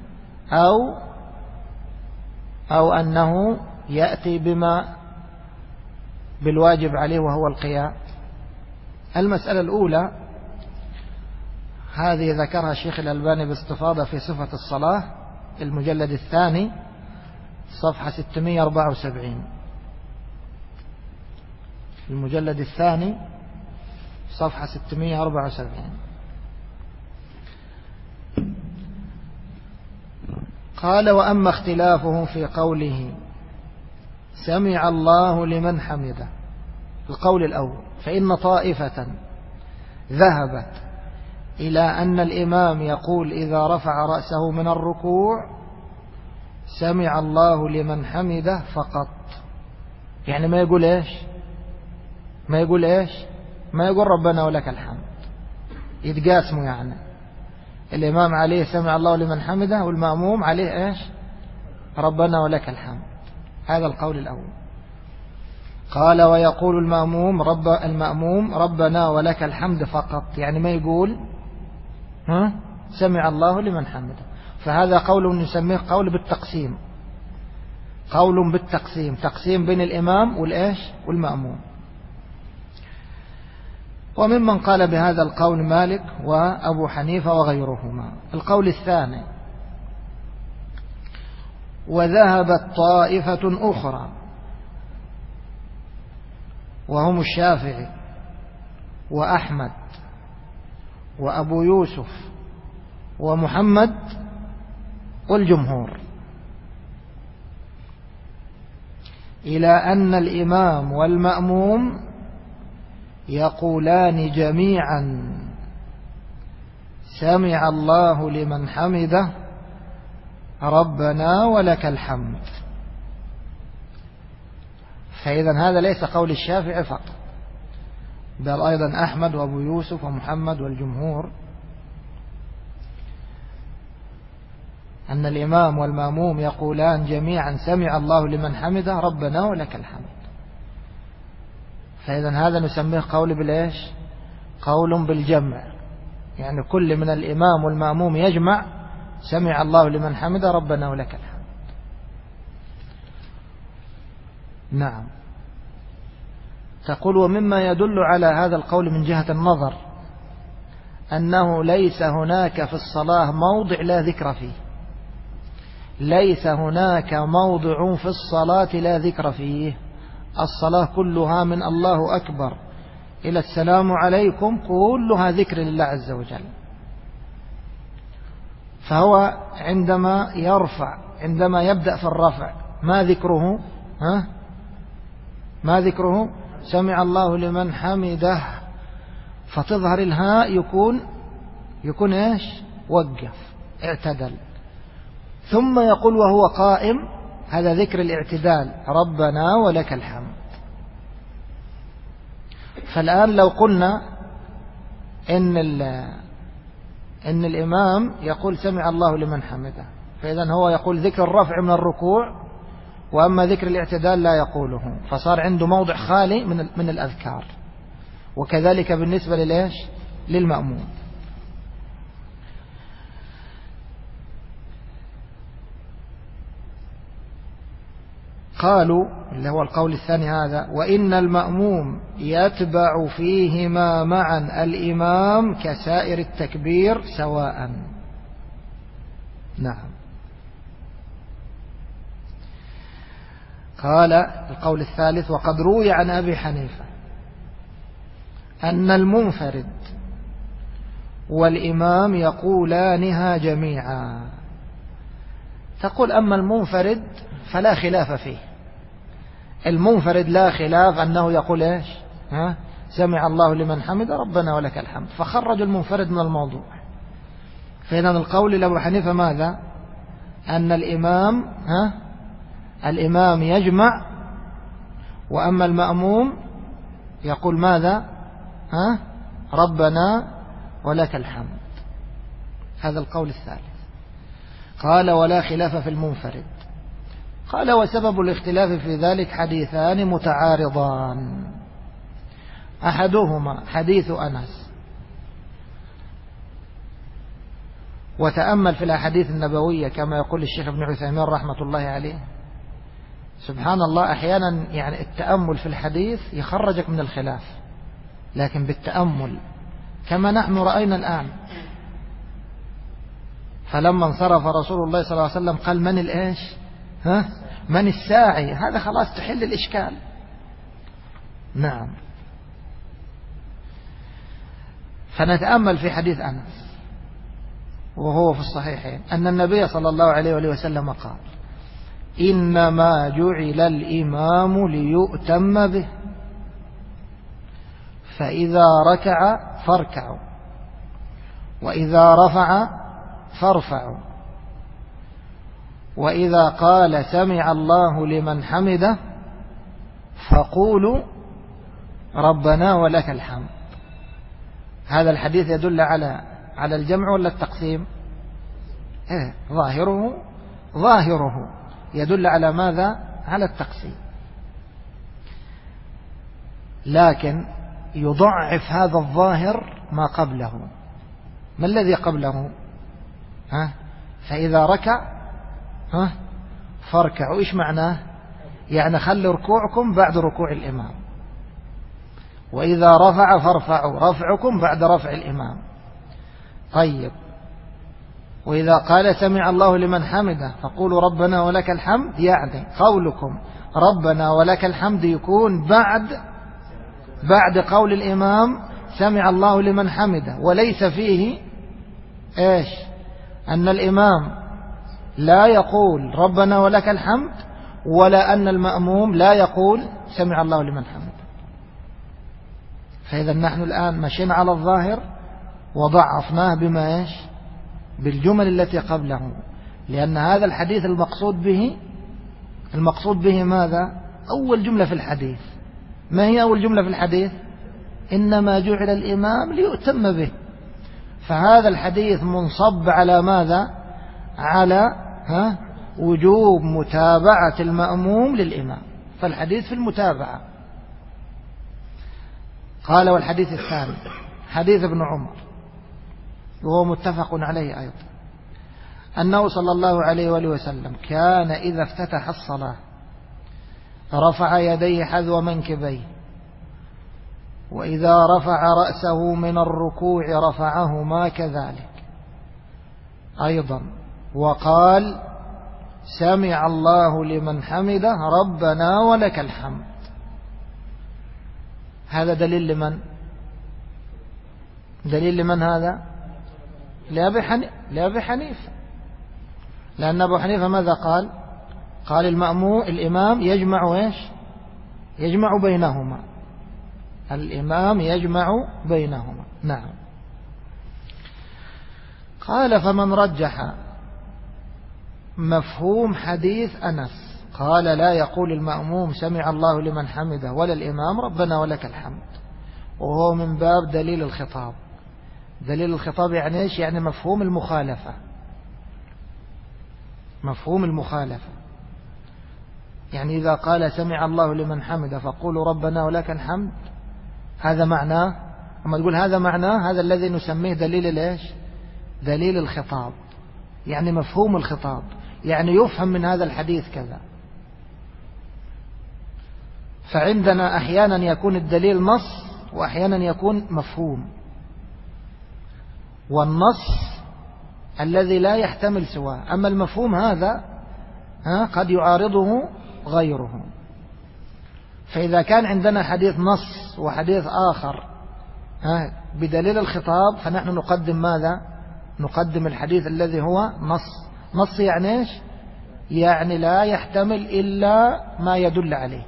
أو أنه يأتي بالواجب عليه وهو القيام؟ المسألة الأولى هذه ذكرها الشيخ الألباني باستفاضة في صفة الصلاة، المجلد الثاني صفحة 674. المجلد الثاني صفحة 674. قال: وأما اختلافهم في قوله سمع الله لمن حمده، القول الأول، فإن طائفة ذهبت إلى أن الإمام يقول إذا رفع رأسه من الركوع سمع الله لمن حمده فقط، يعني ما يقول إيش؟ ما يقول ربنا ولك الحمد، يتقاسموا، يعني الإمام عليه سمع الله لمن حمده والمأموم عليه إيش؟ ربنا ولك الحمد. هذا القول الأول. قال: ويقول المأموم ربنا ولك الحمد فقط، يعني ما يقول سمع الله لمن حمده. فهذا قول نسميه قول بالتقسيم، قول بالتقسيم، تقسيم بين الإمام والإيش؟ والمأموم. وممن قال بهذا القول مالك وأبو حنيفة وغيرهما. القول الثاني: وذهبت طائفة أخرى وهم الشافعي وأحمد وأبو يوسف ومحمد والجمهور، إلى أن الإمام والمأموم يقولان جميعا سمع الله لمن حمده ربنا ولك الحمد. فإذا هذا ليس قول الشافعي فقط، بل أيضا أحمد وأبو يوسف ومحمد والجمهور، أن الإمام والمأموم يقولان جميعا سمع الله لمن حمده ربنا ولك الحمد. فإذا هذا نسميه قول بالإيش؟ قول بالجمع، يعني كل من الإمام والمأموم يجمع سمع الله لمن حمده ربنا ولك الحمد. نعم. تقول ومما يدل على هذا القول من جهة النظر أنه ليس هناك في الصلاة موضع لا ذكر فيه، ليس هناك موضع في الصلاة لا ذكر فيه، الصلاة كلها من الله أكبر إلى السلام عليكم كلها ذكر لله عز وجل. فهو عندما يرفع، عندما يبدأ في الرفع ما ذكره؟ ما ذكره؟ سمع الله لمن حمده، فتظهر الهاء يكون إيش؟ وقف، اعتدل. ثم يقول وهو قائم، هذا ذكر الاعتدال، ربنا ولك الحمد. فالآن لو قلنا إن الإمام يقول سمع الله لمن حمده، فإذا هو يقول ذكر الرفع من الركوع، وأما ذكر الاعتدال لا يقوله، فصار عنده موضع خالي من الأذكار. وكذلك بالنسبة للإيش؟ للمأموم. قالوا اللي هو القول الثاني هذا: وإن المأموم يتبع فيهما معا الإمام كسائر التكبير سواء. نعم. قال القول الثالث: وقد روي عن أبي حنيفة أن المنفرد والإمام يقولانها جميعا. تقول أما المنفرد فلا خلاف فيه، المنفرد لا خلاف أنه يقول إيش؟ سمع الله لمن حمد ربنا ولك الحمد، فخرج المنفرد من الموضوع. فإذا القول لأبو حنيفة ماذا؟ أن الإمام يجمع، وأما المأموم يقول ماذا؟ ربنا ولك الحمد. هذا القول الثالث. قال: ولا خلاف في المنفرد. قال: وسبب الاختلاف في ذلك حديثان متعارضان، أحدهما حديث أنس. وتأمل في الأحاديث النبوية كما يقول الشيخ ابن عثيمين رحمة الله عليه، سبحان الله، أحيانا يعني التأمل في الحديث يخرجك من الخلاف، لكن بالتأمل كما نحن رأينا الآن. فلما انصرف رسول الله صلى الله عليه وسلم قال: من الإيش؟ من الساعي؟ هذا خلاص تحل الإشكال. نعم. فنتأمل في حديث أنس وهو في الصحيحين أن النبي صلى الله عليه وسلم قال: إنما جعل الإمام ليؤتم به، فإذا ركع فاركعوا، وإذا رفع فارفعوا، وإذا قال سمع الله لمن حمده فقولوا ربنا ولك الحمد. هذا الحديث يدل على الجمع ولا التقسيم؟ ظاهره يدل على ماذا؟ على التقسيم، لكن يضعف هذا الظاهر ما قبله. ما الذي قبله؟ فإذا ركع فاركعوا. إيش معناه؟ يعني خلوا ركوعكم بعد ركوع الإمام، وإذا رفع فارفعوا رفعكم بعد رفع الإمام. طيب، وإذا قال سمع الله لمن حمده فقولوا ربنا ولك الحمد، يعني قولكم ربنا ولك الحمد يكون بعد بعد قول الإمام سمع الله لمن حمده، وليس فيه إيش؟ أن الإمام لا يقول ربنا ولك الحمد، ولا أن المأموم لا يقول سمع الله لمن حمده. فإذا نحن الآن مشينا على الظاهر وضعفناه بما إيش؟ بالجمل التي قبله، لأن هذا الحديث المقصود به ماذا؟ أول جملة في الحديث. ما هي أول جملة في الحديث؟ إنما جعل الإمام ليؤتم به. فهذا الحديث منصب على ماذا؟ على وجوب متابعة المأموم للإمام، فالحديث في المتابعة. قال: والحديث الثاني حديث ابن عمر، وهو متفق عليه أيضا، أنه صلى الله عليه وآله وسلم كان إذا افتتح الصلاة رفع يديه حذو منكبيه، وإذا رفع رأسه من الركوع رفعهما كذلك أيضا، وقال: سمع الله لمن حمده ربنا ولك الحمد. هذا دليل لمن؟ دليل لمن هذا؟ لأبي حنيفة، لأن أبو حنيفة ماذا قال؟ قال الإمام يجمع إيش؟ يجمع بينهما، الإمام يجمع بينهما. نعم. قال: فمن رجح مفهوم حديث أنس قال: لا يقول المأموم سمع الله لمن حمده ولا الإمام ربنا ولك الحمد، وهو من باب دليل الخطاب. دليل الخطاب يعني إيش؟ يعني مفهوم المخالفة. مفهوم المخالفة يعني إذا قال سمع الله لمن حمده فقولوا ربنا ولك الحمد، هذا معناه. أما تقول هذا معناه، هذا الذي نسميه دليل إيش؟ دليل الخطاب، يعني مفهوم الخطاب، يعني يفهم من هذا الحديث كذا. فعندنا أحيانا يكون الدليل نص، وأحيانا يكون مفهوم. والنص الذي لا يحتمل سواه، أما المفهوم هذا قد يعارضه غيره. فإذا كان عندنا حديث نص وحديث آخر بدليل الخطاب، فنحن نقدم ماذا؟ نقدم الحديث الذي هو نص. نص يعني إيش؟ يعني لا يحتمل إلا ما يدل عليه.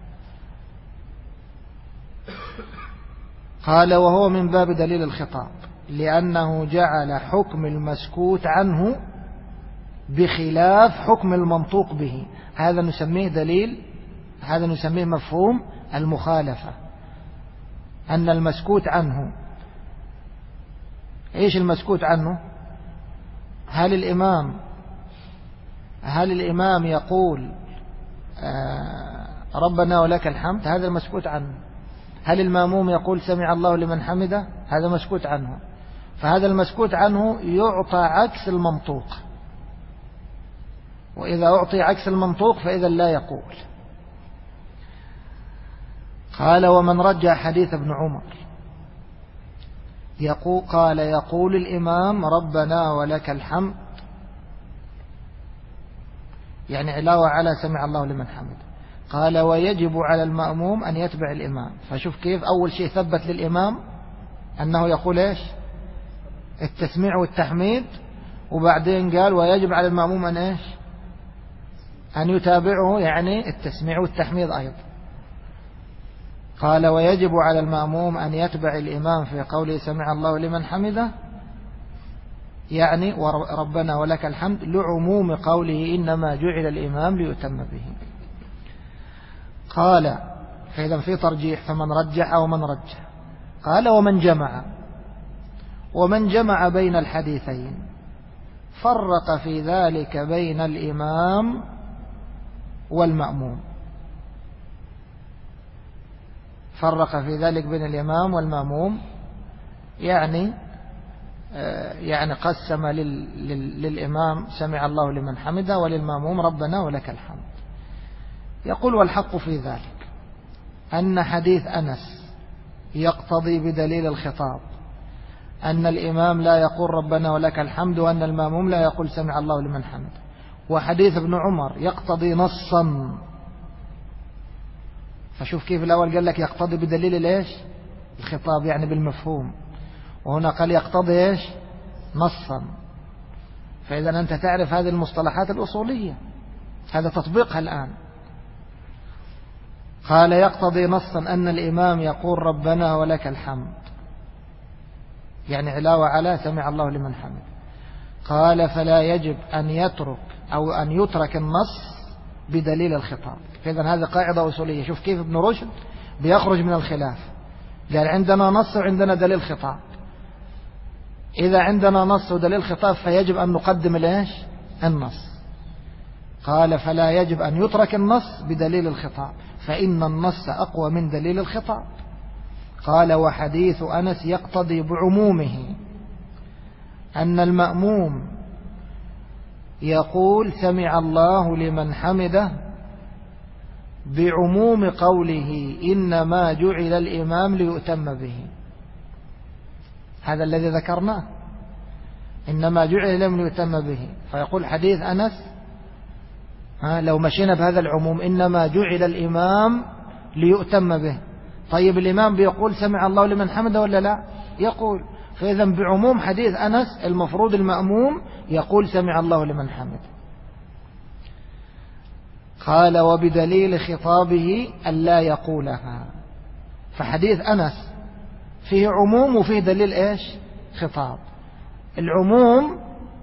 قال: وهو من باب دليل الخطاب، لأنه جعل حكم المسكوت عنه بخلاف حكم المنطوق به. هذا نسميه دليل، هذا نسميه مفهوم المخالفة. أن المسكوت عنه، إيش المسكوت عنه؟ هل الإمام يقول ربنا ولك الحمد؟ هذا المسكوت عنه. هل المأموم يقول سمع الله لمن حمده؟ هذا مسكوت عنه. فهذا المسكوت عنه يعطى عكس المنطوق، وإذا أعطي عكس المنطوق فإذا لا يقول. قال: ومن رجع حديث ابن عمر قال: يقول الإمام ربنا ولك الحمد، يعني علاوة على سمع الله لمن حمده. قال: ويجب على المأموم أن يتبع الإمام. فشوف كيف أول شيء ثبت للإمام أنه يقول إيش؟ التسميع والتحميد، وبعدين قال ويجب على المأموم أن إيش؟ أن يتابعه، يعني التسميع والتحميد أيضا. قال: ويجب على المأموم أن يتبع الإمام في قوله سمع الله لمن حمده، يعني وربنا ولك الحمد، لعموم قوله إنما جعل الإمام ليؤتم به. قال: فإذا في ترجيح، فمن رجح ومن رجح. قال: ومن جمع بين الحديثين فرق في ذلك بين الإمام والمأموم. فرق في ذلك بين الإمام والمأموم، يعني قسم للإمام سمع الله لمن حمده، وللمأموم ربنا ولك الحمد. يقول: والحق في ذلك أن حديث أنس يقتضي بدليل الخطاب أن الإمام لا يقول ربنا ولك الحمد، وأن المأموم لا يقول سمع الله لمن حمده. وحديث ابن عمر يقتضي نصا فشوف كيف الأول قال لك يقتضي بدليل ليش الخطاب يعني بالمفهوم، وهنا قال يقتضي إيش نصا. فإذا أنت تعرف هذه المصطلحات الأصولية، هذا تطبيقها الآن. قال يقتضي نصا أن الإمام يقول ربنا ولك الحمد، يعني علاوة على سمع الله لمن حمد. قال فلا يجب أن يترك أو أن يترك النص بدليل الخطاب. إذن هذه قاعدة أصولية. شوف كيف ابن رشد بيخرج من الخلاف، قال عندنا نص وعندنا دليل خطاب. إذا عندنا نص ودليل خطاب فيجب أن نقدم الإيش النص. قال فلا يجب أن يترك النص بدليل الخطاب فإن النص أقوى من دليل الخطاب. قال وحديث أنس يقتضي بعمومه أن المأموم يقول سمع الله لمن حمده بعموم قوله إنما جعل الإمام ليؤتم به. هذا الذي ذكرناه، إنما جعل الإمام ليؤتم به. فيقول حديث أنس لو مشينا بهذا العموم إنما جعل الإمام ليؤتم به، طيب الإمام بيقول سمع الله لمن حمده ولا لا؟ يقول. فإذا بعموم حديث أنس المفروض المأموم يقول سمع الله لمن حمده. قال وبدليل خطابه ألا يقولها. فحديث أنس فيه عموم وفيه دليل إيش خطاب. العموم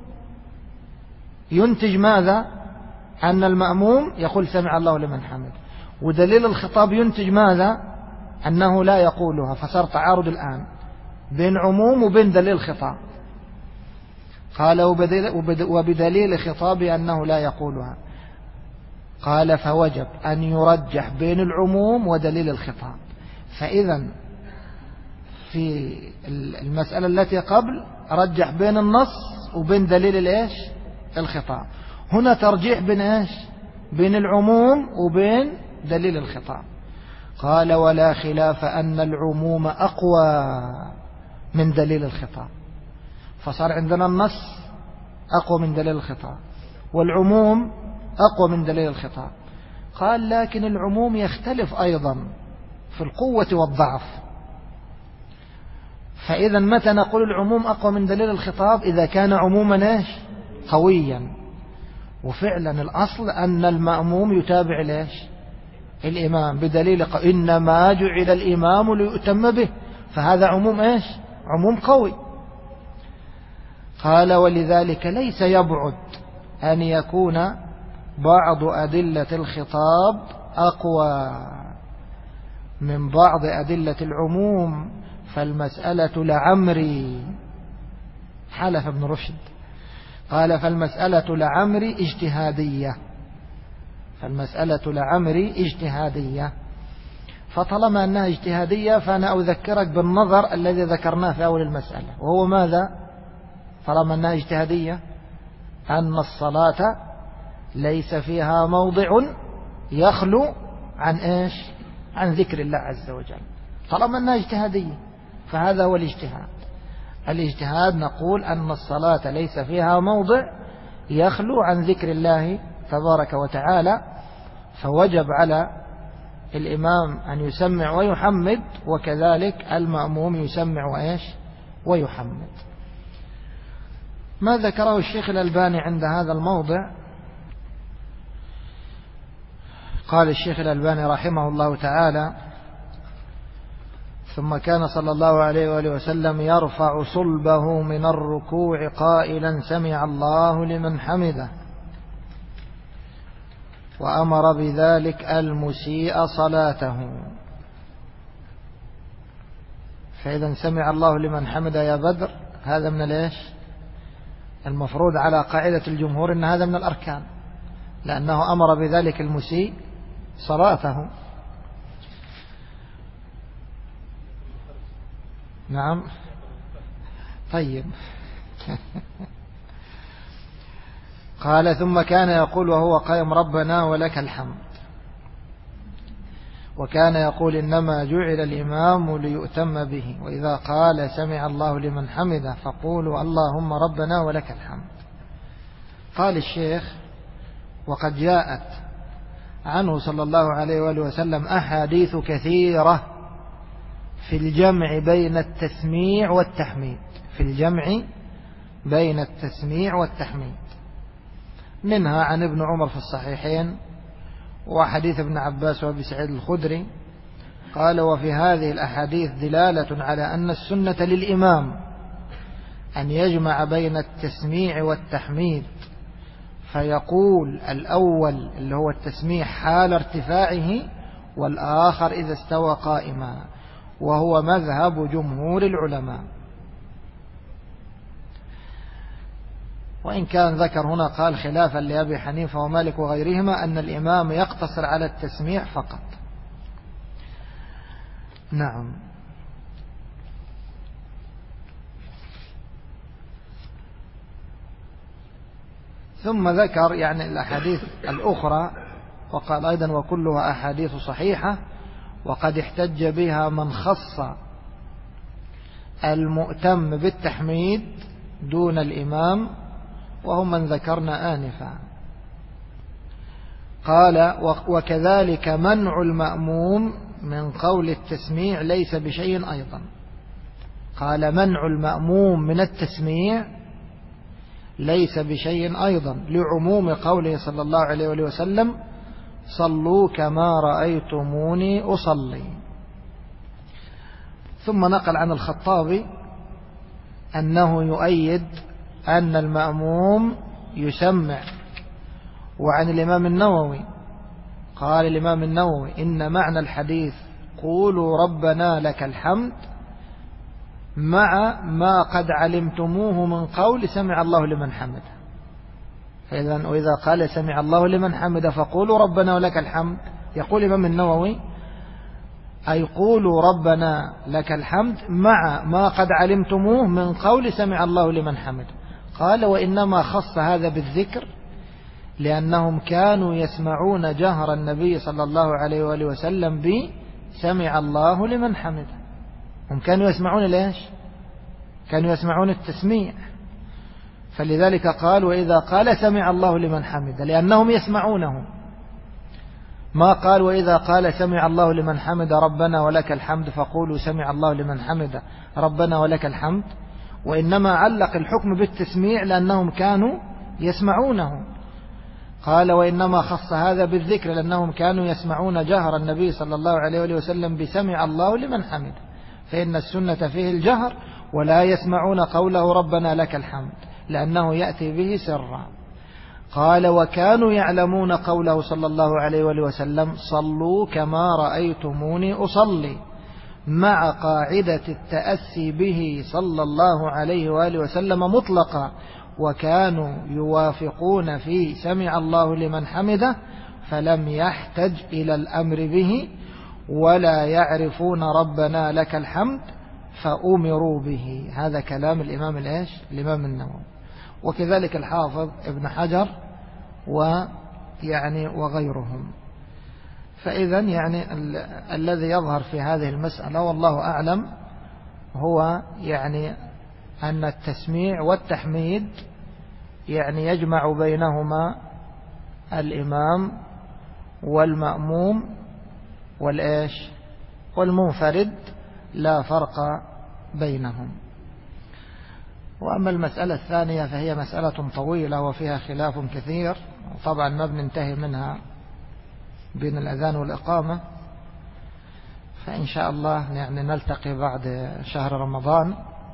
ينتج ماذا؟ أن المأموم يقول سمع الله لمن حمده، ودليل الخطاب ينتج ماذا؟ أنه لا يقولها. فصار تعارض الآن بين عموم وبين دليل خطاب. قال وبدليل خطابه أنه لا يقولها. قال فوجب أن يرجح بين العموم ودليل الخطاب. فإذا في المسألة التي قبل رجح بين النص وبين دليل الإيش الخطاب. هنا ترجيح بين إيش بين العموم وبين دليل الخطاب. قال ولا خلاف أن العموم أقوى من دليل الخطاب. فصار عندنا النص أقوى من دليل الخطاب والعموم أقوى من دليل الخطاب. قال لكن العموم يختلف أيضا في القوة والضعف. فإذا متى نقول العموم أقوى من دليل الخطاب؟ إذا كان عموما إيش قويا. وفعلا الأصل أن المأموم يتابع ليش الإمام بدليل إنما جعل الإمام ليؤتم به، فهذا عموم إيش عموم قوي. قال ولذلك ليس يبعد أن يكون بعض أدلة الخطاب أقوى من بعض أدلة العموم، فالمسألة لعمري. حلف ابن رشد قال فالمسألة لعمري اجتهادية، فالمسألة لعمري اجتهادية. فطالما أنها اجتهادية فأنا أذكرك بالنظر الذي ذكرناه في أول المسألة، وهو ماذا؟ طالما أنها اجتهادية أن الصلاة ليس فيها موضع يخلو عن إيش عن ذكر الله عز وجل. طالما أنها اجتهادية فهذا هو الاجتهاد. الاجتهاد نقول أن الصلاة ليس فيها موضع يخلو عن ذكر الله تبارك وتعالى، فوجب على الإمام أن يسمع ويحمد، وكذلك المأموم يسمع وإيش ويحمد. ما ذكره الشيخ الألباني عند هذا الموضع؟ قال الشيخ الألباني رحمه الله تعالى ثم كان صلى الله عليه وآله وسلم يرفع صلبه من الركوع قائلا سمع الله لمن حمده، وأمر بذلك المسيء صلاته. فإذا سمع الله لمن حمده يا بدر هذا من ليش المفروض على قاعدة الجمهور إن هذا من الأركان، لأنه أمر بذلك المسيء صلاته. نعم طيب. قال ثم كان يقول وهو قائم ربنا ولك الحمد، وكان يقول إنما جعل الإمام ليؤتم به، وإذا قال سمع الله لمن حمده فقولوا اللهم ربنا ولك الحمد. قال الشيخ وقد جاءت عنه صلى الله عليه وآله وسلم أحاديث كثيرة في الجمع بين التسميع والتحميد، في الجمع بين التسميع والتحميد، منها عن ابن عمر في الصحيحين وحديث ابن عباس وابي سعيد الخدري. قال: وفي هذه الأحاديث دلالة على أن السنة للإمام أن يجمع بين التسميع والتحميد، فيقول الأول اللي هو التسميع حال ارتفاعه، والآخر إذا استوى قائما، وهو مذهب جمهور العلماء. وإن كان ذكر هنا قال خلافا لأبي حنيفة ومالك وغيرهما أن الإمام يقتصر على التسميع فقط. نعم. ثم ذكر يعني الأحاديث الأخرى، وقال أيضا: وكلها أحاديث صحيحة، وقد احتج بها من خص المؤتم بالتحميد دون الإمام، وهم من ذكرنا آنفا. قال: وكذلك منع المأموم من قول التسميع ليس بشيء أيضا. قال: منع المأموم من التسميع ليس بشيء أيضا، لعموم قوله صلى الله عليه وسلم: صلوا كما رأيتموني أصلي. ثم نقل عن الخطابي أنه يؤيد أن المأموم يسمع. وعن الإمام النووي قال الإمام النووي: إن معنى الحديث قولوا ربنا لك الحمد مع ما قد علمتموه من قول سمع الله لمن حمده. فإذا وإذا قال سمع الله لمن حمده فقولوا ربنا ولك الحمد، يقول الإمام النووي: أي قولوا ربنا لك الحمد مع ما قد علمتموه من قول سمع الله لمن حمده. قال: وإنما خص هذا بالذكر لأنهم كانوا يسمعون جهر النبي صلى الله عليه وآله وسلم بسمع الله لمن حمده. هم كانوا يسمعون ليش؟ كانوا يسمعون التسميع، فلذلك قال: وإذا قال سمع الله لمن حمده، لأنهم يسمعونه. ما قال: وإذا قال سمع الله لمن حمد ربنا ولك الحمد فقولوا سمع الله لمن حمد ربنا ولك الحمد، وإنما علق الحكم بالتسميع لأنهم كانوا يسمعونه. قال: وإنما خص هذا بالذكر لأنهم كانوا يسمعون جهر النبي صلى الله عليه وسلم بسمع الله لمن حمد، فإن السنة فيه الجهر، ولا يسمعون قوله ربنا لك الحمد لأنه يأتي به سرا. قال: وكانوا يعلمون قوله صلى الله عليه وسلم: صلوا كما رأيتموني أصلي، مع قاعدة التأسي به صلى الله عليه وآله وسلم مطلقا، وكانوا يوافقون في سمع الله لمن حمده، فلم يحتج إلى الأمر به، ولا يعرفون ربنا لك الحمد فأمروا به. هذا كلام الإمام الإمام النووي، وكذلك الحافظ ابن حجر وغيرهم. فإذا يعني الذي يظهر في هذه المسألة والله أعلم هو أن التسميع والتحميد يجمع بينهما الإمام والمأموم والمنفرد، لا فرق بينهم. وأما المسألة الثانية فهي مسألة طويلة وفيها خلاف كثير، وطبعا ما بننتهي منها بين الأذان والإقامة، فإن شاء الله نلتقي بعد شهر رمضان.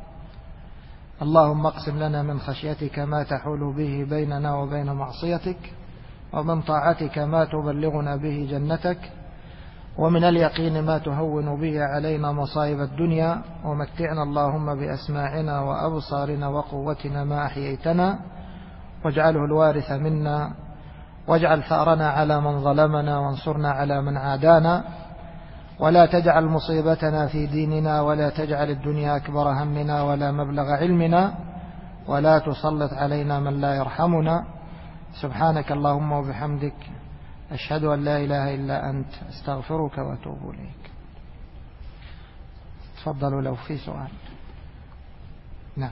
اللهم اقسم لنا من خشيتك ما تحول به بيننا وبين معصيتك، ومن طاعتك ما تبلغنا به جنتك، ومن اليقين ما تهون به علينا مصائب الدنيا، ومتعنا اللهم بأسماعنا وأبصارنا وقوتنا ما أحييتنا، واجعله الوارث منا، واجعل ثأرنا على من ظلمنا، وانصرنا على من عادانا، ولا تجعل مصيبتنا في ديننا، ولا تجعل الدنيا أكبر همنا ولا مبلغ علمنا، ولا تسلط علينا من لا يرحمنا. سبحانك اللهم وبحمدك، أشهد أن لا إله إلا أنت، أستغفرك وأتوب إليك. تفضلوا لو في سؤال. نعم.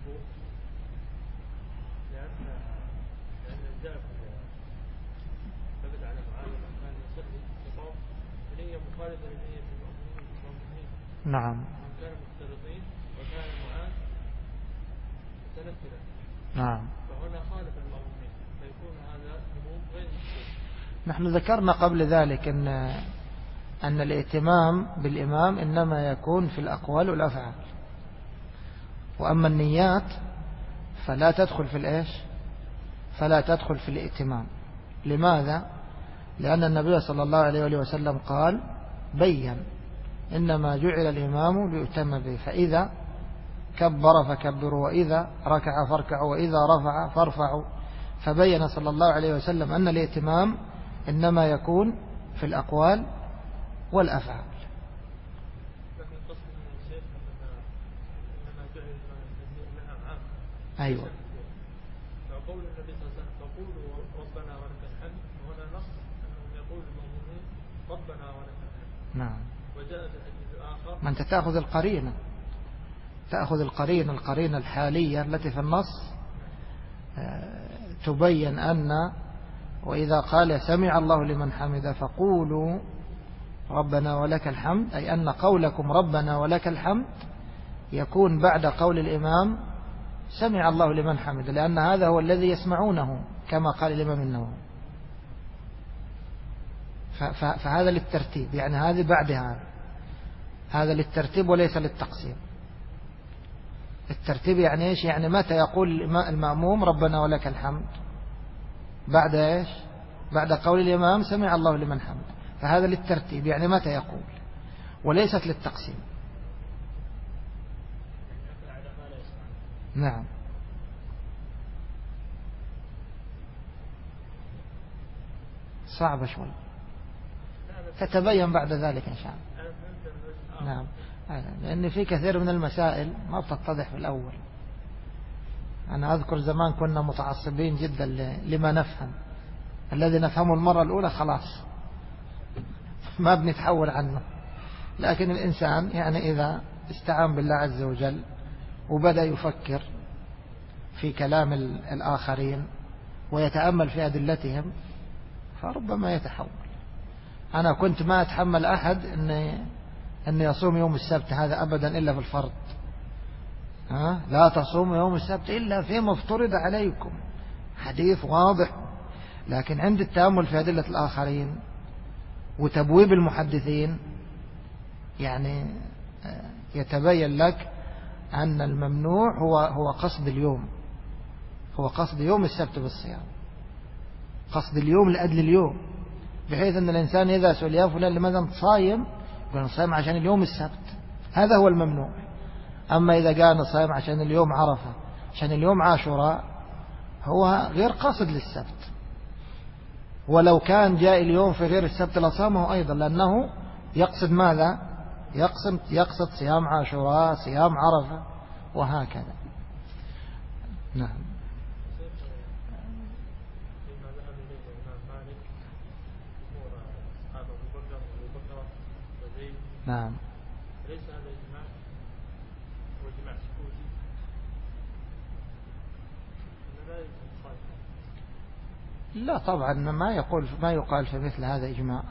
لأن جاء ثبت على معاذ كان يصلي خطاب بنية مخالفة لنية المؤمنين. نعم. كان مختلطين وكان معاذ متنفلا. نعم. فهنا خالف المؤمنين فيكون هذا هموم غير مشروع. نحن ذكرنا قبل ذلك أن الائتمام بالإمام إنما يكون في الأقوال والأفعال، وأما النيات فلا تدخل في الإيش؟ فلا تدخل في الائتمام. لماذا؟ لأن النبي صلى الله عليه وسلم قال بين إنما جعل الإمام ليؤتم به، فإذا كبر فكبروا وإذا ركع فاركعوا وإذا رفع فارفعوا. فبين صلى الله عليه وسلم أن الائتمام إنما يكون في الأقوال والأفعال. أيوة. فقول النبي صلى الله عليه وسلم فقولوا ربنا ولك الحمد، وهنا نص أنهم يقول المؤمنين ربنا ولك الحمد. نعم. وجاء في الحديث الآخر ما أنت تأخذ القرينة، تأخذ القرينة الحالية التي في النص تبين أن وإذا قال سمع الله لمن حمده فقولوا ربنا ولك الحمد، أي أن قولكم ربنا ولك الحمد يكون بعد قول الإمام سمع الله لمن حمده، لأن هذا هو الذي يسمعونه كما قال الإمام النووي. فهذا للترتيب، يعني هذا بعد هذا للترتيب وليس للتقسيم. الترتيب يعني إيش؟ يعني متى يقول المأموم ربنا ولك الحمد؟ بعد إيش؟ بعد قول الإمام سمع الله لمن حمده. فهذا للترتيب، يعني متى يقول، وليست للتقسيم. نعم. صعبة شوي، تتبين بعد ذلك إن شاء الله. نعم. لأن في كثير من المسائل ما بتتضح في الأول. أنا أذكر زمان كنا متعصبين جدا لما نفهم، الذي نفهمه المرة الأولى خلاص ما بنتحول عنه. لكن الإنسان يعني إذا استعان بالله عز وجل وبدأ يفكر في كلام الآخرين ويتأمل في أدلتهم فربما يتحول. أنا كنت ما أتحمل أحد أن يصوم يوم السبت هذا أبدا إلا في الفرض. لا تصوم يوم السبت إلا فيما افترض عليكم، حديث واضح. لكن عند التأمل في أدلة الآخرين وتبويب المحدثين يعني يتبين لك أن الممنوع هو قصد اليوم، هو قصد يوم السبت بالصيام، قصد اليوم لأجل اليوم، بحيث أن الإنسان إذا سئل يا فلان لماذا أنت صايم؟ يقول صايم عشان اليوم السبت، هذا هو الممنوع. أما إذا قال صايم عشان اليوم عرفة، عشان اليوم عاشوراء، هو غير قصد للسبت. ولو كان جاء اليوم في غير السبت لصامه أيضا، لأنه يقصد ماذا؟ يقصد صيام عاشوراء، صيام عرفة، وهكذا. نعم. نعم. ليس هذا إجماع، هو إجماع سكوتي. لا طبعا ما يقال في مثل هذا إجماع.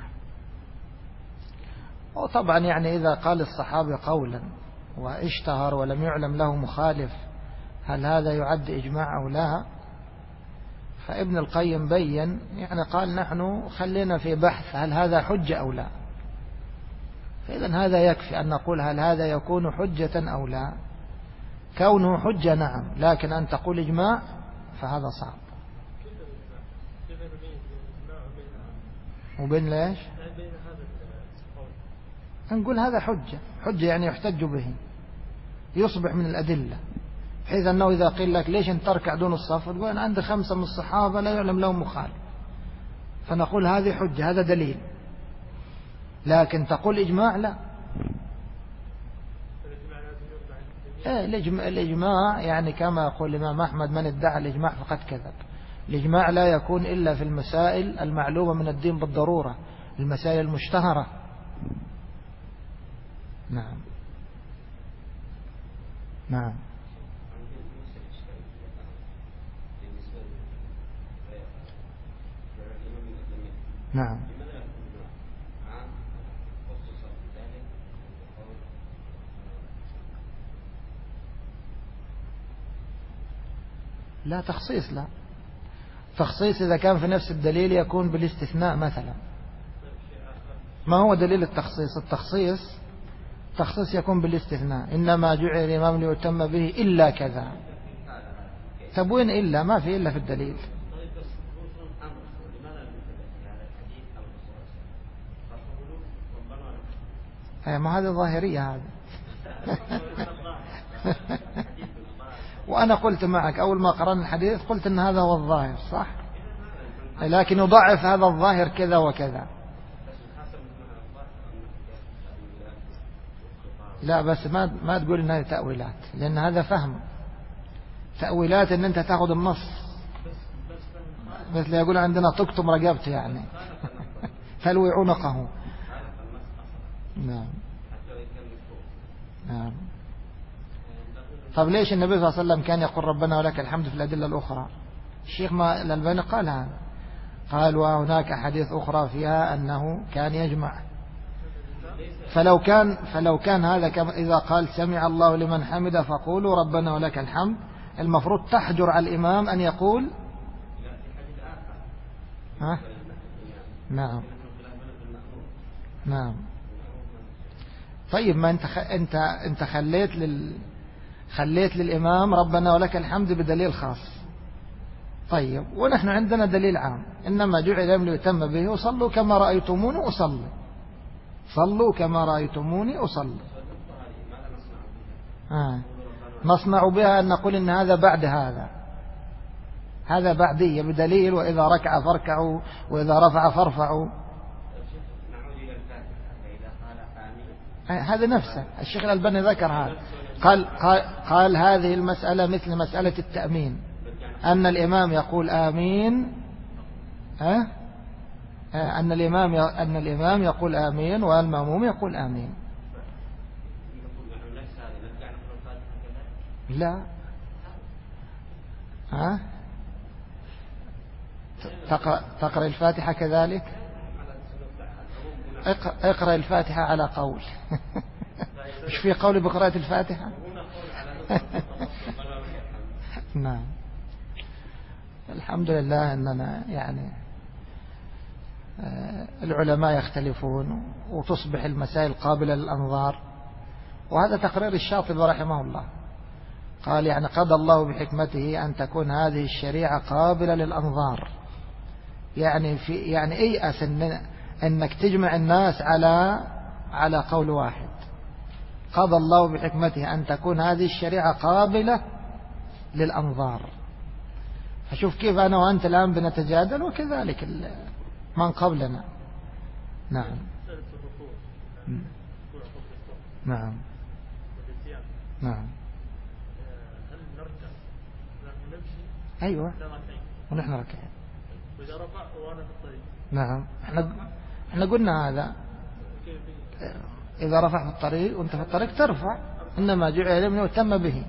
وطبعا يعني إذا قال الصحابي قولا واشتهر ولم يعلم له مخالف هل هذا يعد إجماع أو لا؟ فابن القيم بين يعني قال نحن خلينا في بحث هل هذا حجة أو لا. فإذن هذا يكفي أن نقول هل هذا يكون حجة أو لا. كونه حجة نعم، لكن أن تقول إجماع فهذا صعب. وبين ليش؟ نقول هذا حجة يعني يحتج به، يصبح من الأدلة، حيث أنه إذا قيل لك ليش أن تركع دون الصف تقول أنا عندي 5 من الصحابة لا يعلم لهم مخالف، فنقول هذه حجة، هذا دليل. لكن تقول إجماع لا. الإجماع يعني كما يقول الإمام أحمد من ادعى الإجماع فقد كذب. الإجماع لا يكون إلا في المسائل المعلومة من الدين بالضرورة، المسائل المشتهرة. نعم. نعم. نعم. لا تخصيص، لا تخصيص إذا كان في نفس الدليل يكون بالاستثناء مثلا. ما هو دليل التخصيص؟ التخصيص يكون بالاستثناء. إنما جعل الإمام ليتم به إلا كذا. طب وين إلا؟ ما في إلا في الدليل. ما هذه ظاهرية هذه. وأنا قلت معك أول ما قرأنا الحديث قلت إن هذا هو الظاهر صح، لكن يضعف هذا الظاهر كذا وكذا. لا بس ما تقول إن هذه تأويلات، لأن هذا فهم. تأويلات إن أنت تأخذ النص مثل يقول عندنا تكتم رقبته يعني تلوي عنقه. نعم نعم. طب ليش النبي صلى الله عليه وسلم كان يقول ربنا ولك الحمد في الأدلة الأخرى؟ الشيخ الألباني قال هذا، قال وهناك حديث أخرى فيها أنه كان يجمع. فلو كان هذا كما إذا قال سمع الله لمن حمد فقولوا ربنا ولك الحمد، المفروض تحجر على الإمام أن يقول ها؟ نعم نعم. طيب ما أنت خليت للإمام ربنا ولك الحمد بدليل خاص. طيب ونحن عندنا دليل عام، إنما جعل ليتم به وصلوا كما رأيتموني أصلي. صلوا كما رأيتموني أصلي. نصنع بها أن نقول إن هذا بعد هذا بعدية بدليل وإذا ركع فاركعوا وإذا رفع فارفعوا. هذا نفسه الشيخ الألباني ذكر هذا، قال هذه المسألة مثل مسألة التأمين، أن الإمام يقول آمين، أن الإمام يقول آمين والمأموم يقول آمين. لا تقرأ الفاتحة كذلك. اقرأ الفاتحة على قول مش في قول بقراءة الفاتحة نعم. الحمد لله أننا يعني العلماء يختلفون وتصبح المسائل قابلة للأنظار، وهذا تقرير الشاطبي رحمه الله، قال يعني قضى الله بحكمته أن تكون هذه الشريعة قابلة للأنظار، يعني ايأس أنك تجمع الناس على قول واحد. قضى الله بحكمته أن تكون هذه الشريعة قابلة للأنظار. فشوف كيف أنا وأنت الآن بنتجادل وكذلك من قبلنا. نعم نعم نعم. هل نرجع نمشي؟ أيوة ونحن ركعين وإذا رفع وأنا في الطريق. نعم احنا قلنا هذا إذا رفع في الطريق وانت في الطريق ترفع، إنما جعل منه وتم به.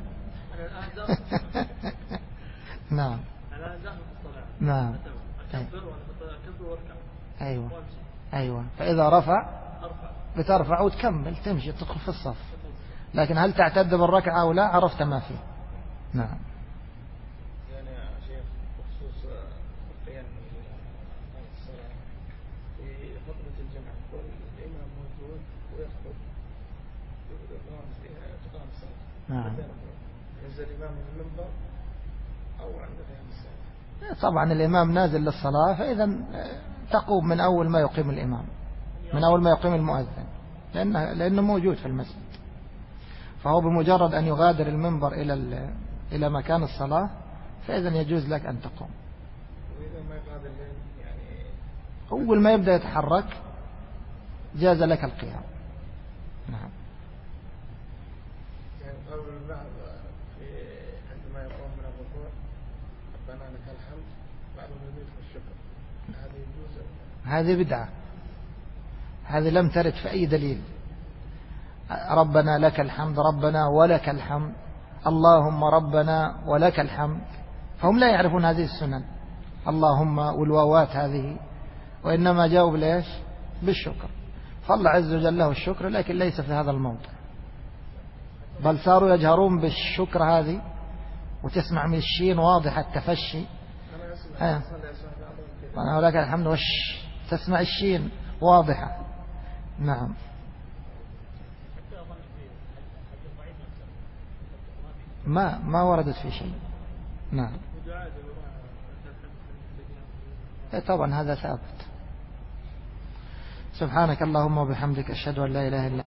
نعم أنا زاحف في الصلاة. نعم أكبر وأركع. أيوة فإذا رفع بترفع وتكمل تمشي تدخل في الصف، لكن هل تعتد بالركعة أو لا عرفت ما فيه. نعم. يعني يا شيخ بخصوص قيام الصلاة في خطبة الجمعة والإمام موجود ويخطب تقام الصلاة. نعم. ينزل الإمام من المنبر أو عند قيام الصلاة. طبعا الإمام نازل للصلاة، فإذا تقوم من أول ما يقيم الإمام، من أول ما يقيم المؤذن، لأنه موجود في المسجد، فهو بمجرد أن يغادر المنبر إلى مكان الصلاة فإذا يجوز لك أن تقوم. وإذا ما يغادر يعني أول ما يبدأ يتحرك جاز لك القيام. نعم. يعني قول البعض عندما يقوم من الركوع ربنا لك الحمد بعد ما يميت والشكر، هذا يجوز؟ هذه بدعة، هذه لم ترد في أي دليل. ربنا لك الحمد، ربنا ولك الحمد، اللهم ربنا ولك الحمد، فهم لا يعرفون هذه السنن، اللهم والواوات هذه وإنما جاءوا بالإيش؟ بالشكر. فالله عز وجل له الشكر، لكن ليس في هذا الموضع، بل صاروا يجهرون بالشكر هذه، وتسمع من الشين واضح التفشي. ولكن الحمد وش تسمع الشين واضحة. نعم. ما وردت في شيء. نعم. طبعا هذا ثابت. سبحانك اللهم وبحمدك أشهد أن لا إله إلا